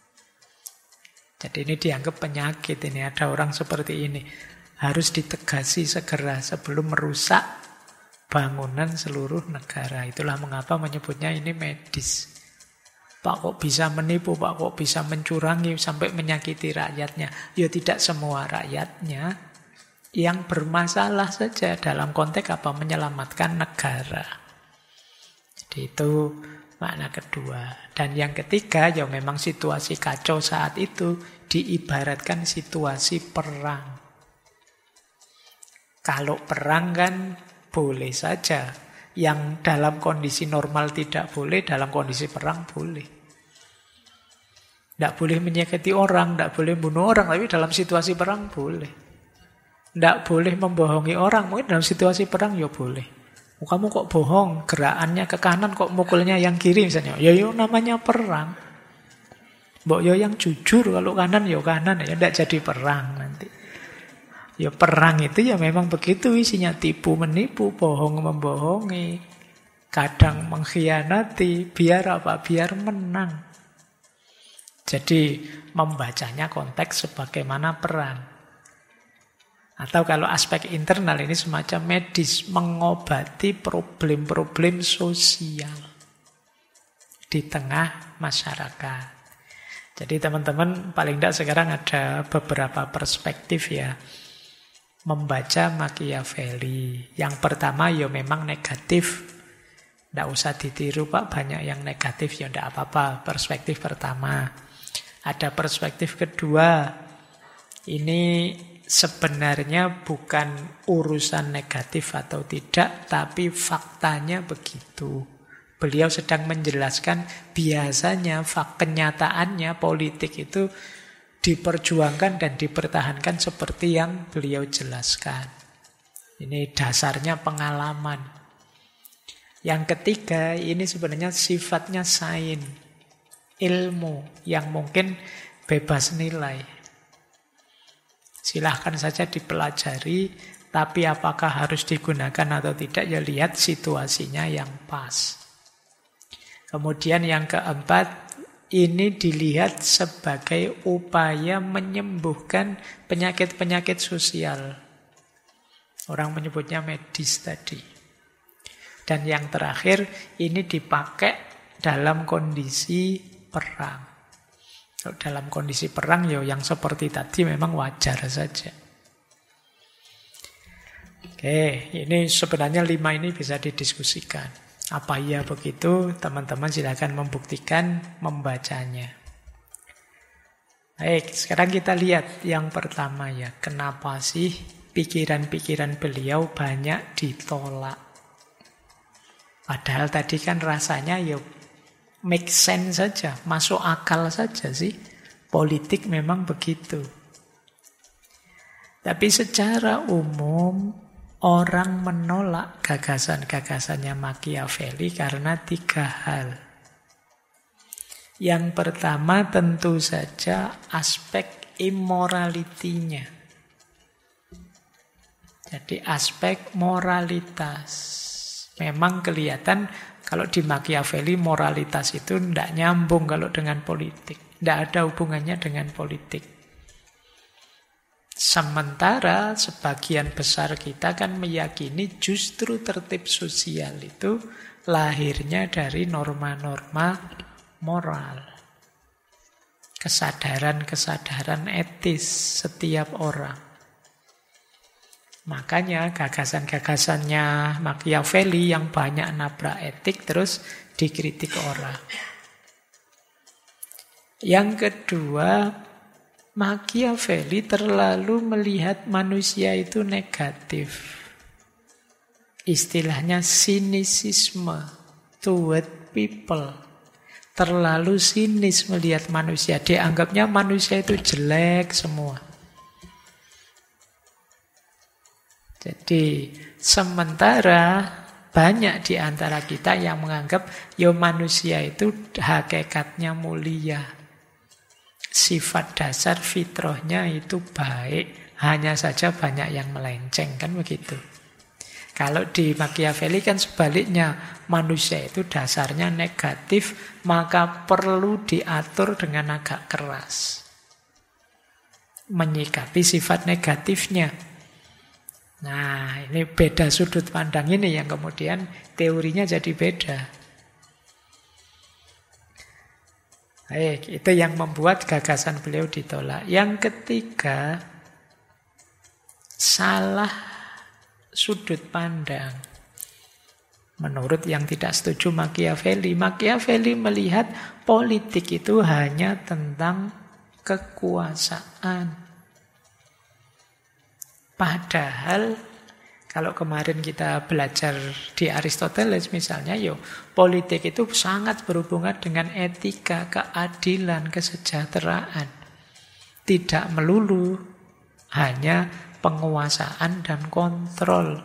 [SPEAKER 1] Jadi ini dianggap penyakit. Ini ada orang seperti ini. Harus ditegasi segera sebelum merusak bangunan seluruh negara. Itulah mengapa menyebutnya ini medis. Pak kok bisa menipu, Pak kok bisa mencurangi sampai menyakiti rakyatnya. Ya tidak semua rakyatnya. Yang bermasalah saja dalam konteks apa? Menyelamatkan negara. Jadi itu makna kedua. Dan yang ketiga, ya memang situasi kacau saat itu diibaratkan situasi perang. Kalau perang kan boleh saja. Yang dalam kondisi normal tidak boleh, dalam kondisi perang boleh. Tidak boleh menyakiti orang, tidak boleh bunuh orang, tapi dalam situasi perang boleh. Tidak boleh membohongi orang, mungkin dalam situasi perang ya boleh. Kamu kok bohong, gerakannya ke kanan kok mukulnya yang kiri misalnya. Ya namanya perang. Mbok yo yang jujur, kalau kanan ya kanan, ya tidak jadi perang nanti. Ya perang itu ya memang begitu isinya, tipu menipu, bohong membohongi, kadang mengkhianati, biar apa? Biar menang. Jadi membacanya konteks sebagaimana perang. Atau kalau aspek internal ini semacam medis, mengobati problem-problem sosial di tengah masyarakat. Jadi teman-teman paling tidak sekarang ada beberapa perspektif ya membaca Machiavelli. Yang pertama ya memang negatif. Tidak usah ditiru Pak, banyak yang negatif ya tidak apa-apa. Perspektif pertama. Ada perspektif kedua. Ini sebenarnya bukan urusan negatif atau tidak, tapi faktanya begitu. Beliau sedang menjelaskan biasanya kenyataannya politik itu diperjuangkan dan dipertahankan seperti yang beliau jelaskan. Ini dasarnya pengalaman. Yang ketiga, ini sebenarnya sifatnya sains, ilmu yang mungkin bebas nilai. Silahkan saja dipelajari, tapi apakah harus digunakan atau tidak, ya lihat situasinya yang pas. Kemudian yang keempat, ini dilihat sebagai upaya menyembuhkan penyakit-penyakit sosial. Orang menyebutnya medis tadi. Dan yang terakhir, ini dipakai dalam kondisi perang. Dalam kondisi perang ya yang seperti tadi memang wajar saja. Oke, ini sebenarnya 5 ini bisa didiskusikan. Apa iya begitu? Teman-teman silakan membuktikan membacanya. Baik, sekarang kita lihat yang pertama ya. Kenapa sih pikiran-pikiran beliau banyak ditolak? Padahal tadi kan rasanya ya make sense saja, masuk akal saja sih. Politik memang begitu. Tapi secara umum orang menolak gagasan-gagasannya Machiavelli karena 3 hal. Yang pertama tentu saja aspek immorality-nya. Jadi aspek moralitas. Memang kelihatan kalau di Machiavelli moralitas itu tidak nyambung kalau dengan politik. Tidak ada hubungannya dengan politik. Sementara sebagian besar kita kan meyakini justru tertib sosial itu lahirnya dari norma-norma moral. Kesadaran-kesadaran etis setiap orang. Makanya gagasan-gagasannya Machiavelli yang banyak nabrak etik terus dikritik orang. Yang kedua, Machiavelli terlalu melihat manusia itu negatif. Istilahnya sinisisme toward people. Terlalu sinis melihat manusia. Dianggapnya manusia itu jelek semua. Jadi sementara banyak di antara kita yang menganggap ya manusia itu hakikatnya mulia. Sifat dasar fitrahnya itu baik, hanya saja banyak yang melenceng, kan begitu. Kalau di Machiavelli kan sebaliknya, manusia itu dasarnya negatif, maka perlu diatur dengan agak keras. Menyikapi sifat negatifnya. Nah, ini beda sudut pandang ini yang kemudian teorinya jadi beda. Baik, itu yang membuat gagasan beliau ditolak. Yang ketiga, salah sudut pandang. Menurut yang tidak setuju Machiavelli, Machiavelli melihat politik itu hanya tentang kekuasaan. Padahal kalau kemarin kita belajar di Aristoteles misalnya, politik itu sangat berhubungan dengan etika, keadilan, kesejahteraan. Tidak melulu hanya penguasaan dan kontrol.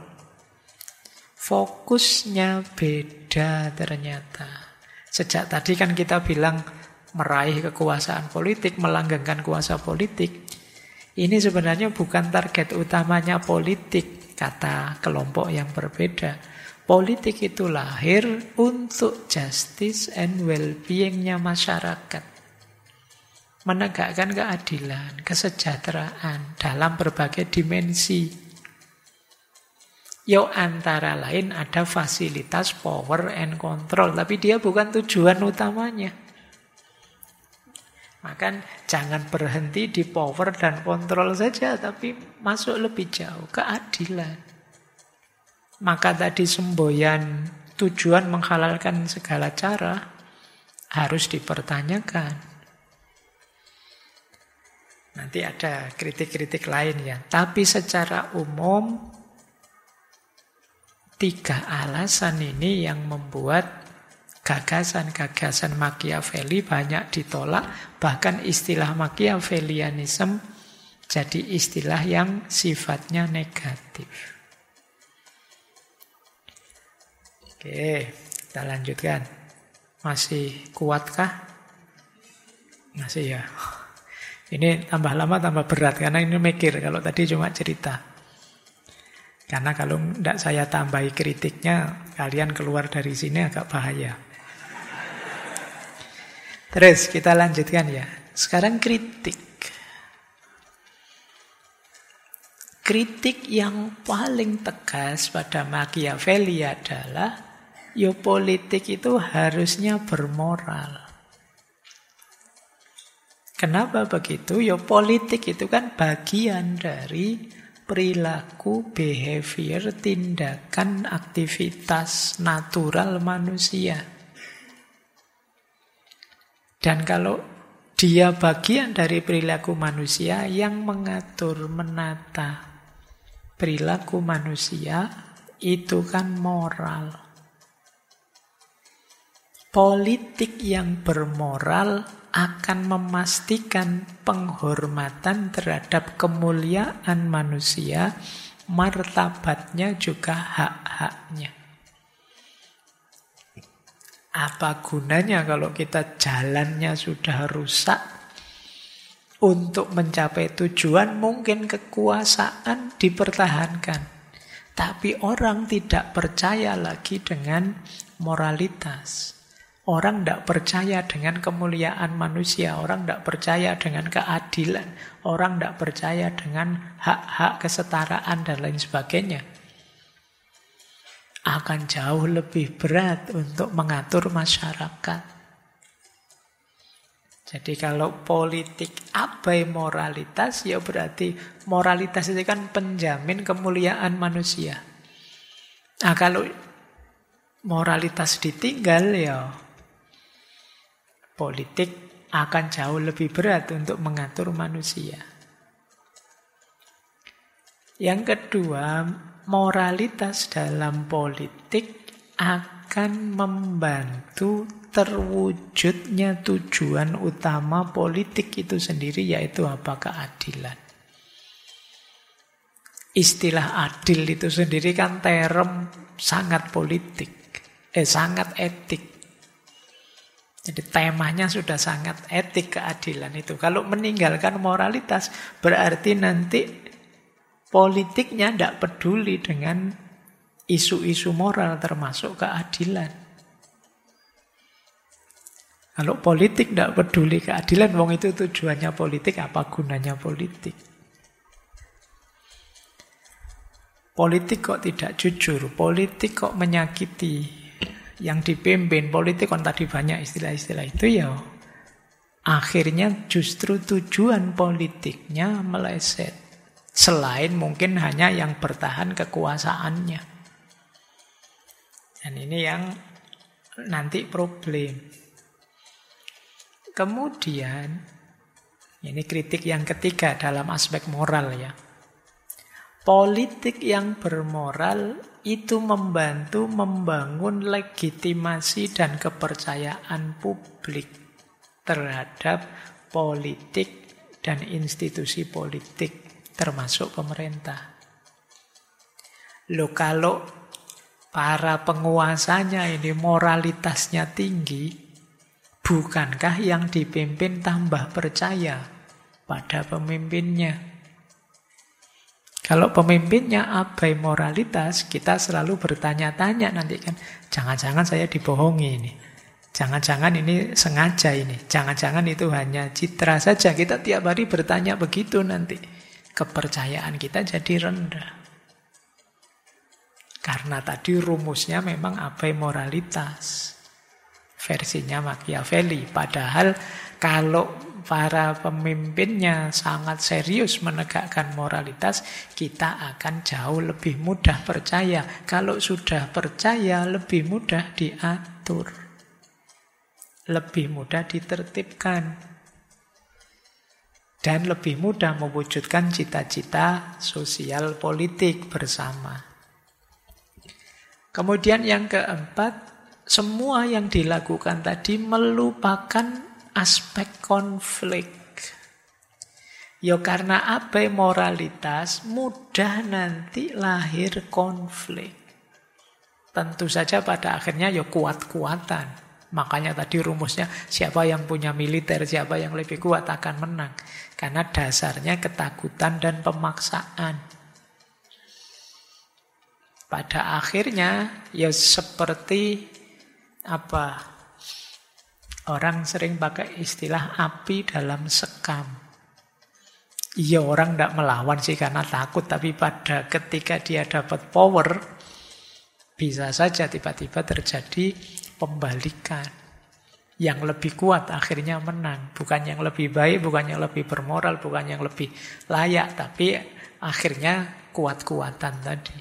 [SPEAKER 1] Fokusnya beda ternyata. Sejak tadi kan kita bilang meraih kekuasaan politik, melanggengkan kuasa politik. Ini sebenarnya bukan target utamanya politik, kata kelompok yang berbeda. Politik itu lahir untuk justice and well-being-nya masyarakat. menegakkan keadilan, kesejahteraan dalam berbagai dimensi. Yo antara lain ada fasilitas power and control, tapi dia bukan tujuan utamanya. Maka jangan berhenti di power dan kontrol saja, tapi masuk lebih jauh, keadilan. Maka tadi semboyan tujuan menghalalkan segala cara harus dipertanyakan. Nanti ada kritik-kritik lain ya. Tapi secara umum 3 alasan ini yang membuat gagasan-gagasan Machiavelli banyak ditolak, bahkan istilah Machiavellianism jadi istilah yang sifatnya negatif. Oke, kita lanjutkan. Masih kuatkah? Masih ya. Ini tambah lama tambah berat, karena ini mikir, kalau tadi cuma cerita. Karena kalau tidak saya tambahi kritiknya, kalian keluar dari sini agak bahaya. Terus kita lanjutkan ya. Sekarang kritik. Kritik yang paling tegas pada Machiavelli adalah politik itu harusnya bermoral. Kenapa begitu? Politik itu kan bagian dari perilaku, behavior, tindakan, aktivitas natural manusia. Dan kalau dia bagian dari perilaku manusia yang mengatur, menata perilaku manusia, itu kan moral. Politik yang bermoral akan memastikan penghormatan terhadap kemuliaan manusia, martabatnya juga hak-haknya. Apa gunanya kalau kita jalannya sudah rusak? Untuk mencapai tujuan mungkin kekuasaan dipertahankan. Tapi orang tidak percaya lagi dengan moralitas. Orang tidak percaya dengan kemuliaan manusia. Orang tidak percaya dengan keadilan. Orang tidak percaya dengan hak-hak kesetaraan dan lain sebagainya. Akan jauh lebih berat untuk mengatur masyarakat. Jadi kalau politik abai moralitas, ya berarti moralitas itu kan penjamin kemuliaan manusia. Nah kalau moralitas ditinggal, ya politik akan jauh lebih berat untuk mengatur manusia. Yang kedua, moralitas dalam politik akan membantu terwujudnya tujuan utama politik itu sendiri, yaitu apa? Keadilan. Istilah adil itu sendiri kan term sangat politik, sangat etik. Jadi temanya sudah sangat etik, keadilan itu. Kalau meninggalkan moralitas berarti nanti politiknya tidak peduli dengan isu-isu moral termasuk keadilan. Kalau politik tidak peduli keadilan, wong itu tujuannya politik, apa gunanya politik? Politik kok tidak jujur, politik kok menyakiti yang dipimpin, politik kan tadi banyak istilah-istilah itu ya. Akhirnya justru tujuan politiknya meleset. Selain mungkin hanya yang bertahan kekuasaannya. Dan ini yang nanti problem. Kemudian, ini kritik yang ketiga dalam aspek moral ya. Politik yang bermoral itu membantu membangun legitimasi dan kepercayaan publik terhadap politik dan institusi politik, termasuk pemerintah. Loh kalau para penguasanya ini moralitasnya tinggi, bukankah yang dipimpin tambah percaya pada pemimpinnya? Kalau pemimpinnya abai moralitas, kita selalu bertanya-tanya nanti kan, jangan-jangan saya dibohongi ini. Jangan-jangan ini sengaja ini. Jangan-jangan itu hanya citra saja. Kita tiap hari bertanya begitu nanti. Kepercayaan kita jadi rendah. Karena tadi rumusnya memang abai moralitas. Versinya Machiavelli. Padahal kalau para pemimpinnya sangat serius menegakkan moralitas, kita akan jauh lebih mudah percaya. Kalau sudah percaya, lebih mudah diatur. Lebih mudah ditertibkan. Dan lebih mudah mewujudkan cita-cita sosial politik bersama. Kemudian yang keempat, semua yang dilakukan tadi melupakan aspek konflik. Ya karena abai moralitas, mudah nanti lahir konflik. Tentu saja pada akhirnya ya kuat-kuatan. Makanya tadi rumusnya siapa yang punya militer, siapa yang lebih kuat akan menang. Karena dasarnya ketakutan dan pemaksaan. Pada akhirnya ya seperti apa? Orang sering pakai istilah api dalam sekam. Iya, orang tidak melawan sih karena takut, tapi pada ketika dia dapat power, bisa saja tiba-tiba terjadi pembalikan. Yang lebih kuat akhirnya menang. Bukan yang lebih baik, bukan yang lebih bermoral, bukan yang lebih layak, tapi akhirnya kuat-kuatan tadi.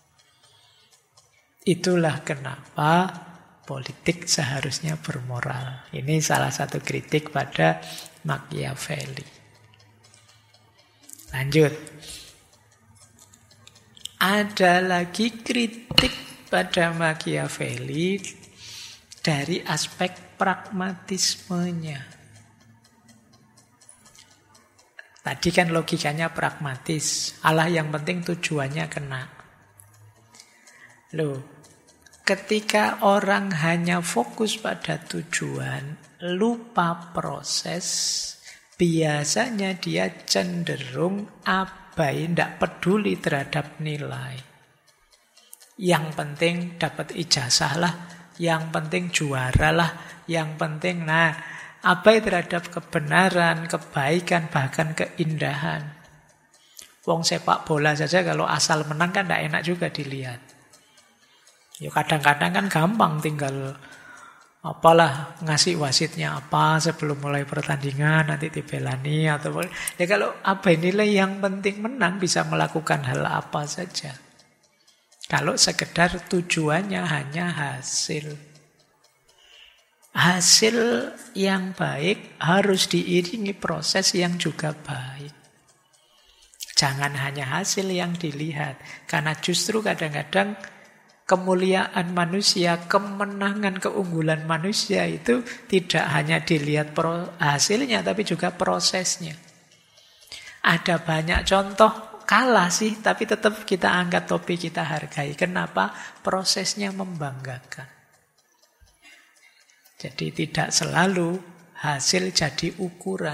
[SPEAKER 1] Itulah kenapa politik seharusnya bermoral. Ini salah satu kritik pada Machiavelli. Lanjut. Ada lagi kritik pada Machiavelli dari aspek pragmatismenya. Tadi kan logikanya pragmatis. Allah yang penting tujuannya kena. Loh, ketika orang hanya fokus pada tujuan, lupa proses, biasanya dia cenderung abai, tidak peduli terhadap nilai. Yang penting dapat ijazah lah, yang penting juara lah, yang penting abai terhadap kebenaran, kebaikan, bahkan keindahan. Wong sepak bola saja kalau asal menang kan tidak enak juga dilihat. Ya kadang-kadang kan gampang tinggal apalah ngasih wasitnya apa sebelum mulai pertandingan nanti dibelani atau ya kalau abai nilai yang penting menang bisa melakukan hal apa saja. Kalau sekedar tujuannya hanya hasil. Hasil yang baik harus diiringi proses yang juga baik. Jangan hanya hasil yang dilihat, karena justru kadang-kadang kemuliaan manusia, kemenangan, keunggulan manusia itu tidak hanya dilihat hasilnya, tapi juga prosesnya. Ada banyak contoh kalah sih, tapi tetap kita angkat topi, kita hargai. Kenapa? Prosesnya membanggakan. Jadi tidak selalu hasil jadi ukuran.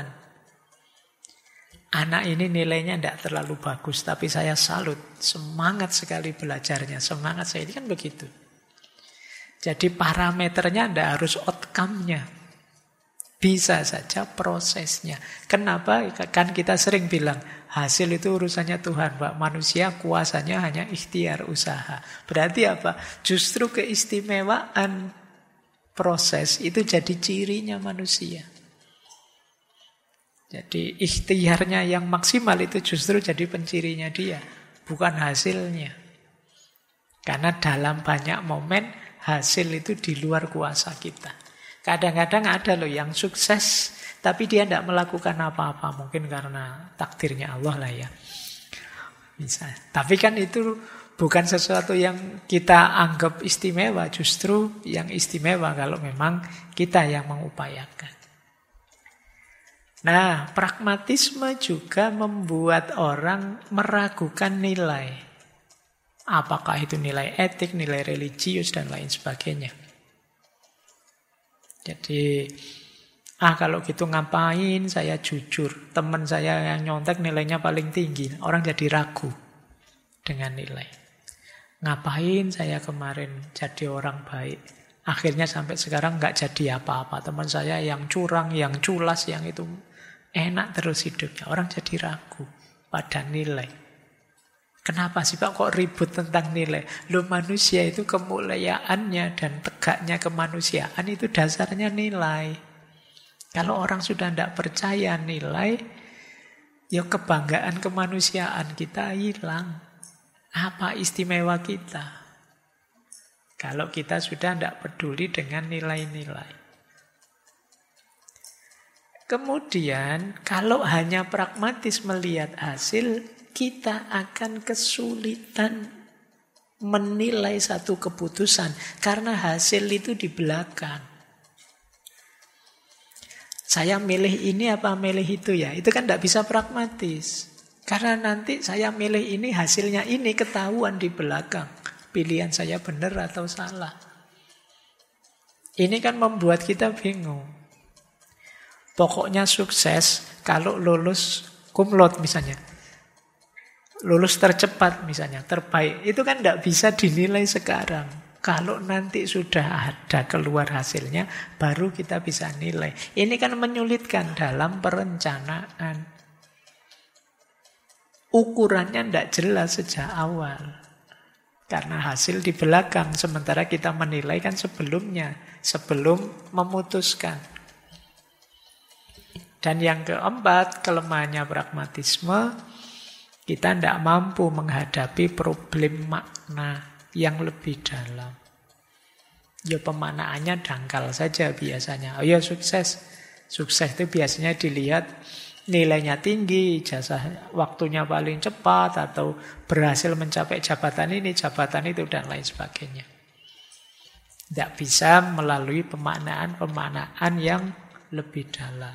[SPEAKER 1] Anak ini nilainya tidak terlalu bagus, tapi saya salut. Semangat sekali belajarnya, semangat saya. Ini kan begitu. Jadi parameternya tidak harus outcome-nya. Bisa saja prosesnya. Kenapa? Kan kita sering bilang, hasil itu urusannya Tuhan, Pak. Manusia kuasanya hanya ikhtiar usaha. Berarti apa? Justru keistimewaan proses itu jadi cirinya manusia. Jadi ikhtiarnya yang maksimal itu justru jadi pencirinya dia, bukan hasilnya. Karena dalam banyak momen hasil itu di luar kuasa kita. Kadang-kadang ada loh yang sukses tapi dia tidak melakukan apa-apa, mungkin karena takdirnya Allah lah ya. Bisa. Tapi kan itu bukan sesuatu yang kita anggap istimewa, justru yang istimewa kalau memang kita yang mengupayakan. Nah, pragmatisme juga membuat orang meragukan nilai. Apakah itu nilai etik, nilai religius, dan lain sebagainya. Jadi, kalau gitu ngapain saya jujur. Teman saya yang nyontek nilainya paling tinggi. Orang jadi ragu dengan nilai. Ngapain saya kemarin jadi orang baik. Akhirnya sampai sekarang nggak jadi apa-apa. Teman saya yang curang, yang culas, yang itu enak terus hidupnya. Orang jadi ragu pada nilai. Kenapa sih Pak kok ribut tentang nilai? Loh, manusia itu kemuliaannya dan tegaknya kemanusiaan itu dasarnya nilai. Kalau orang sudah tidak percaya nilai, ya kebanggaan kemanusiaan kita hilang. Apa istimewa kita? Kalau kita sudah tidak peduli dengan nilai-nilai. Kemudian, kalau hanya pragmatis melihat hasil, kita akan kesulitan menilai satu keputusan. Karena hasil itu di belakang. Saya milih ini apa milih itu ya? Itu kan tidak bisa pragmatis. Karena nanti saya milih ini, hasilnya ini ketahuan di belakang. Pilihan saya benar atau salah. Ini kan membuat kita bingung. Pokoknya sukses kalau lulus cum laude misalnya. Lulus tercepat misalnya, terbaik. Itu kan tidak bisa dinilai sekarang. Kalau nanti sudah ada keluar hasilnya, baru kita bisa nilai. Ini kan menyulitkan dalam perencanaan. Ukurannya tidak jelas sejak awal. Karena hasil di belakang, sementara kita menilai kan sebelumnya, sebelum memutuskan. Dan yang keempat, kelemahannya pragmatisme, kita tidak mampu menghadapi problem makna yang lebih dalam. Ya pemaknaannya dangkal saja biasanya. Oh ya sukses. Sukses itu biasanya dilihat nilainya tinggi, ijazah waktunya paling cepat, atau berhasil mencapai jabatan ini, jabatan itu, dan lain sebagainya. Tidak bisa melalui pemaknaan yang lebih dalam.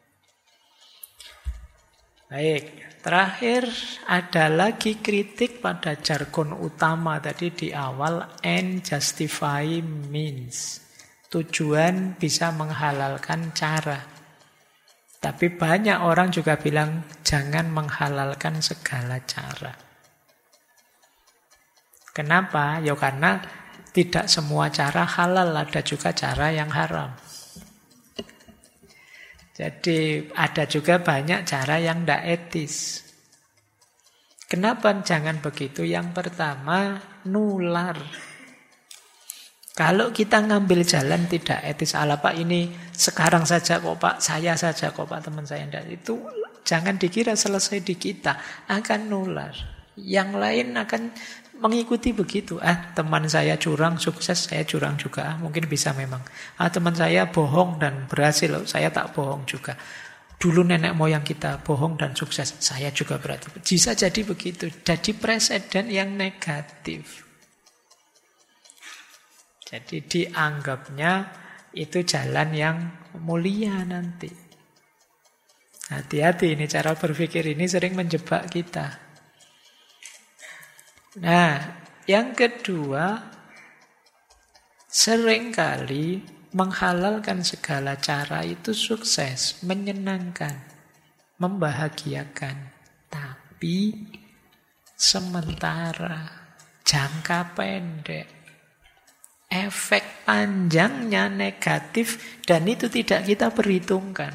[SPEAKER 1] Baik, terakhir ada lagi kritik pada jargon utama tadi di awal, end justify means. Tujuan bisa menghalalkan cara. Tapi banyak orang juga bilang jangan menghalalkan segala cara. Kenapa? Ya karena tidak semua cara halal, ada juga cara yang haram. Jadi ada juga banyak cara yang tidak etis. Kenapa jangan begitu? Yang pertama, nular. Kalau kita ngambil jalan tidak etis, ala Pak ini sekarang saja kok Pak, saya saja kok Pak, teman saya enggak. Itu jangan dikira selesai di kita, akan nular. Yang lain akan mengikuti begitu. Teman saya curang, sukses, saya curang juga. Mungkin bisa memang. Teman saya bohong dan berhasil, saya tak bohong juga. Dulu nenek moyang kita bohong dan sukses, saya juga berarti. Bisa jadi begitu. Jadi presiden yang negatif. Jadi dianggapnya itu jalan yang mulia nanti. Hati-hati, ini cara berpikir ini sering menjebak kita. Nah, yang kedua, seringkali menghalalkan segala cara itu sukses, menyenangkan, membahagiakan. Tapi sementara, jangka pendek. Efek panjangnya negatif dan itu tidak kita perhitungkan.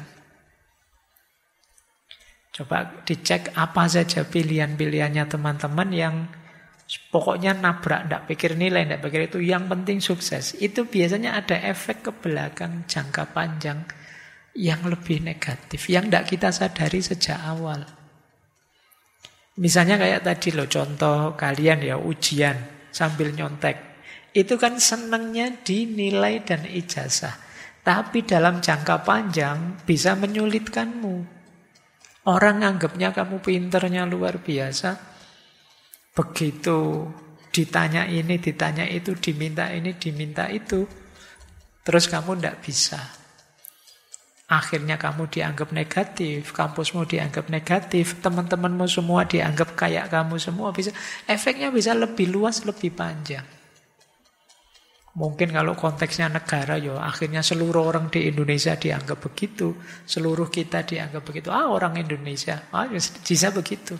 [SPEAKER 1] Coba dicek apa saja pilihan-pilihannya teman-teman yang pokoknya nabrak, tidak pikir nilai, tidak pikir itu, yang penting sukses. Itu biasanya ada efek ke belakang jangka panjang yang lebih negatif, yang tidak kita sadari sejak awal. Misalnya kayak tadi loh, contoh kalian ya ujian sambil nyontek. Itu kan senangnya di nilai dan ijazah. Tapi dalam jangka panjang bisa menyulitkanmu. Orang anggapnya kamu pinternya luar biasa. Begitu ditanya ini, ditanya itu, diminta ini, diminta itu. Terus kamu tidak bisa. Akhirnya kamu dianggap negatif, kampusmu dianggap negatif, teman-temanmu semua dianggap kayak kamu semua. Efeknya bisa lebih luas, lebih panjang. Mungkin kalau konteksnya negara, ya akhirnya seluruh orang di Indonesia dianggap begitu, seluruh kita dianggap begitu. Orang Indonesia, bisa begitu.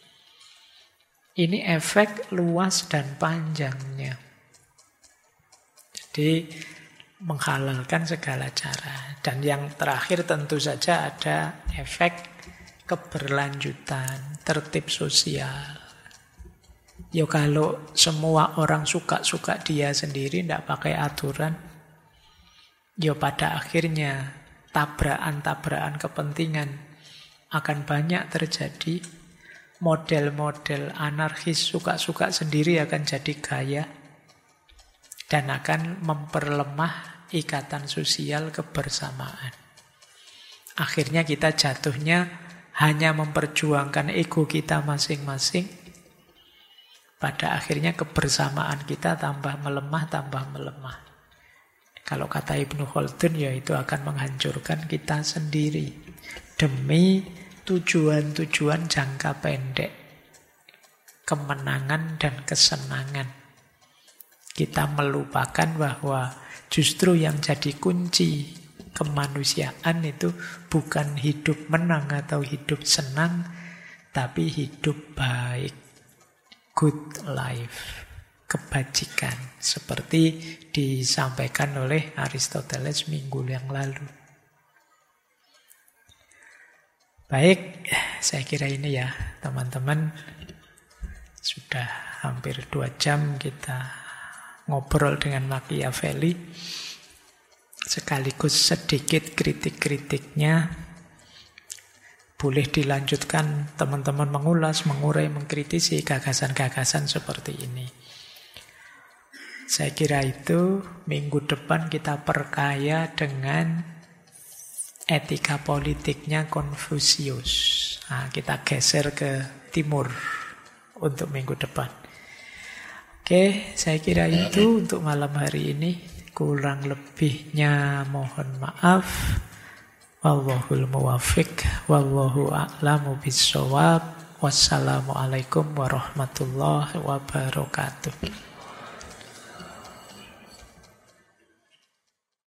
[SPEAKER 1] Ini efek luas dan panjangnya. Jadi menghalalkan segala cara. Dan yang terakhir tentu saja ada efek keberlanjutan, tertib sosial. Ya kalau semua orang suka-suka dia sendiri, tidak pakai aturan, ya pada akhirnya tabrakan-tabrakan kepentingan akan banyak terjadi. Model-model anarkis suka-suka sendiri akan jadi gaya dan akan memperlemah ikatan sosial kebersamaan. Akhirnya kita jatuhnya hanya memperjuangkan ego kita masing-masing. Pada akhirnya kebersamaan kita tambah melemah. Kalau kata Ibnu Khaldun, ya itu akan menghancurkan kita sendiri demi tujuan-tujuan jangka pendek, kemenangan dan kesenangan. Kita melupakan bahwa justru yang jadi kunci kemanusiaan itu bukan hidup menang atau hidup senang, tapi hidup baik, good life, kebajikan, seperti disampaikan oleh Aristoteles minggu yang lalu. Baik, saya kira ini ya teman-teman. Sudah hampir 2 jam kita ngobrol dengan Machiavelli. Sekaligus sedikit kritik-kritiknya. Boleh dilanjutkan teman-teman mengulas, mengurai, mengkritisi gagasan-gagasan seperti ini. Saya kira itu minggu depan kita perkaya dengan etika politiknya Konfusius. Nah, kita geser ke timur untuk minggu depan. Oke, saya kira itu untuk malam hari ini. Kurang lebihnya mohon maaf. Wallahul muwaffiq, wallahu a'lamu bissawab. Wassalamualaikum warahmatullahi wabarakatuh.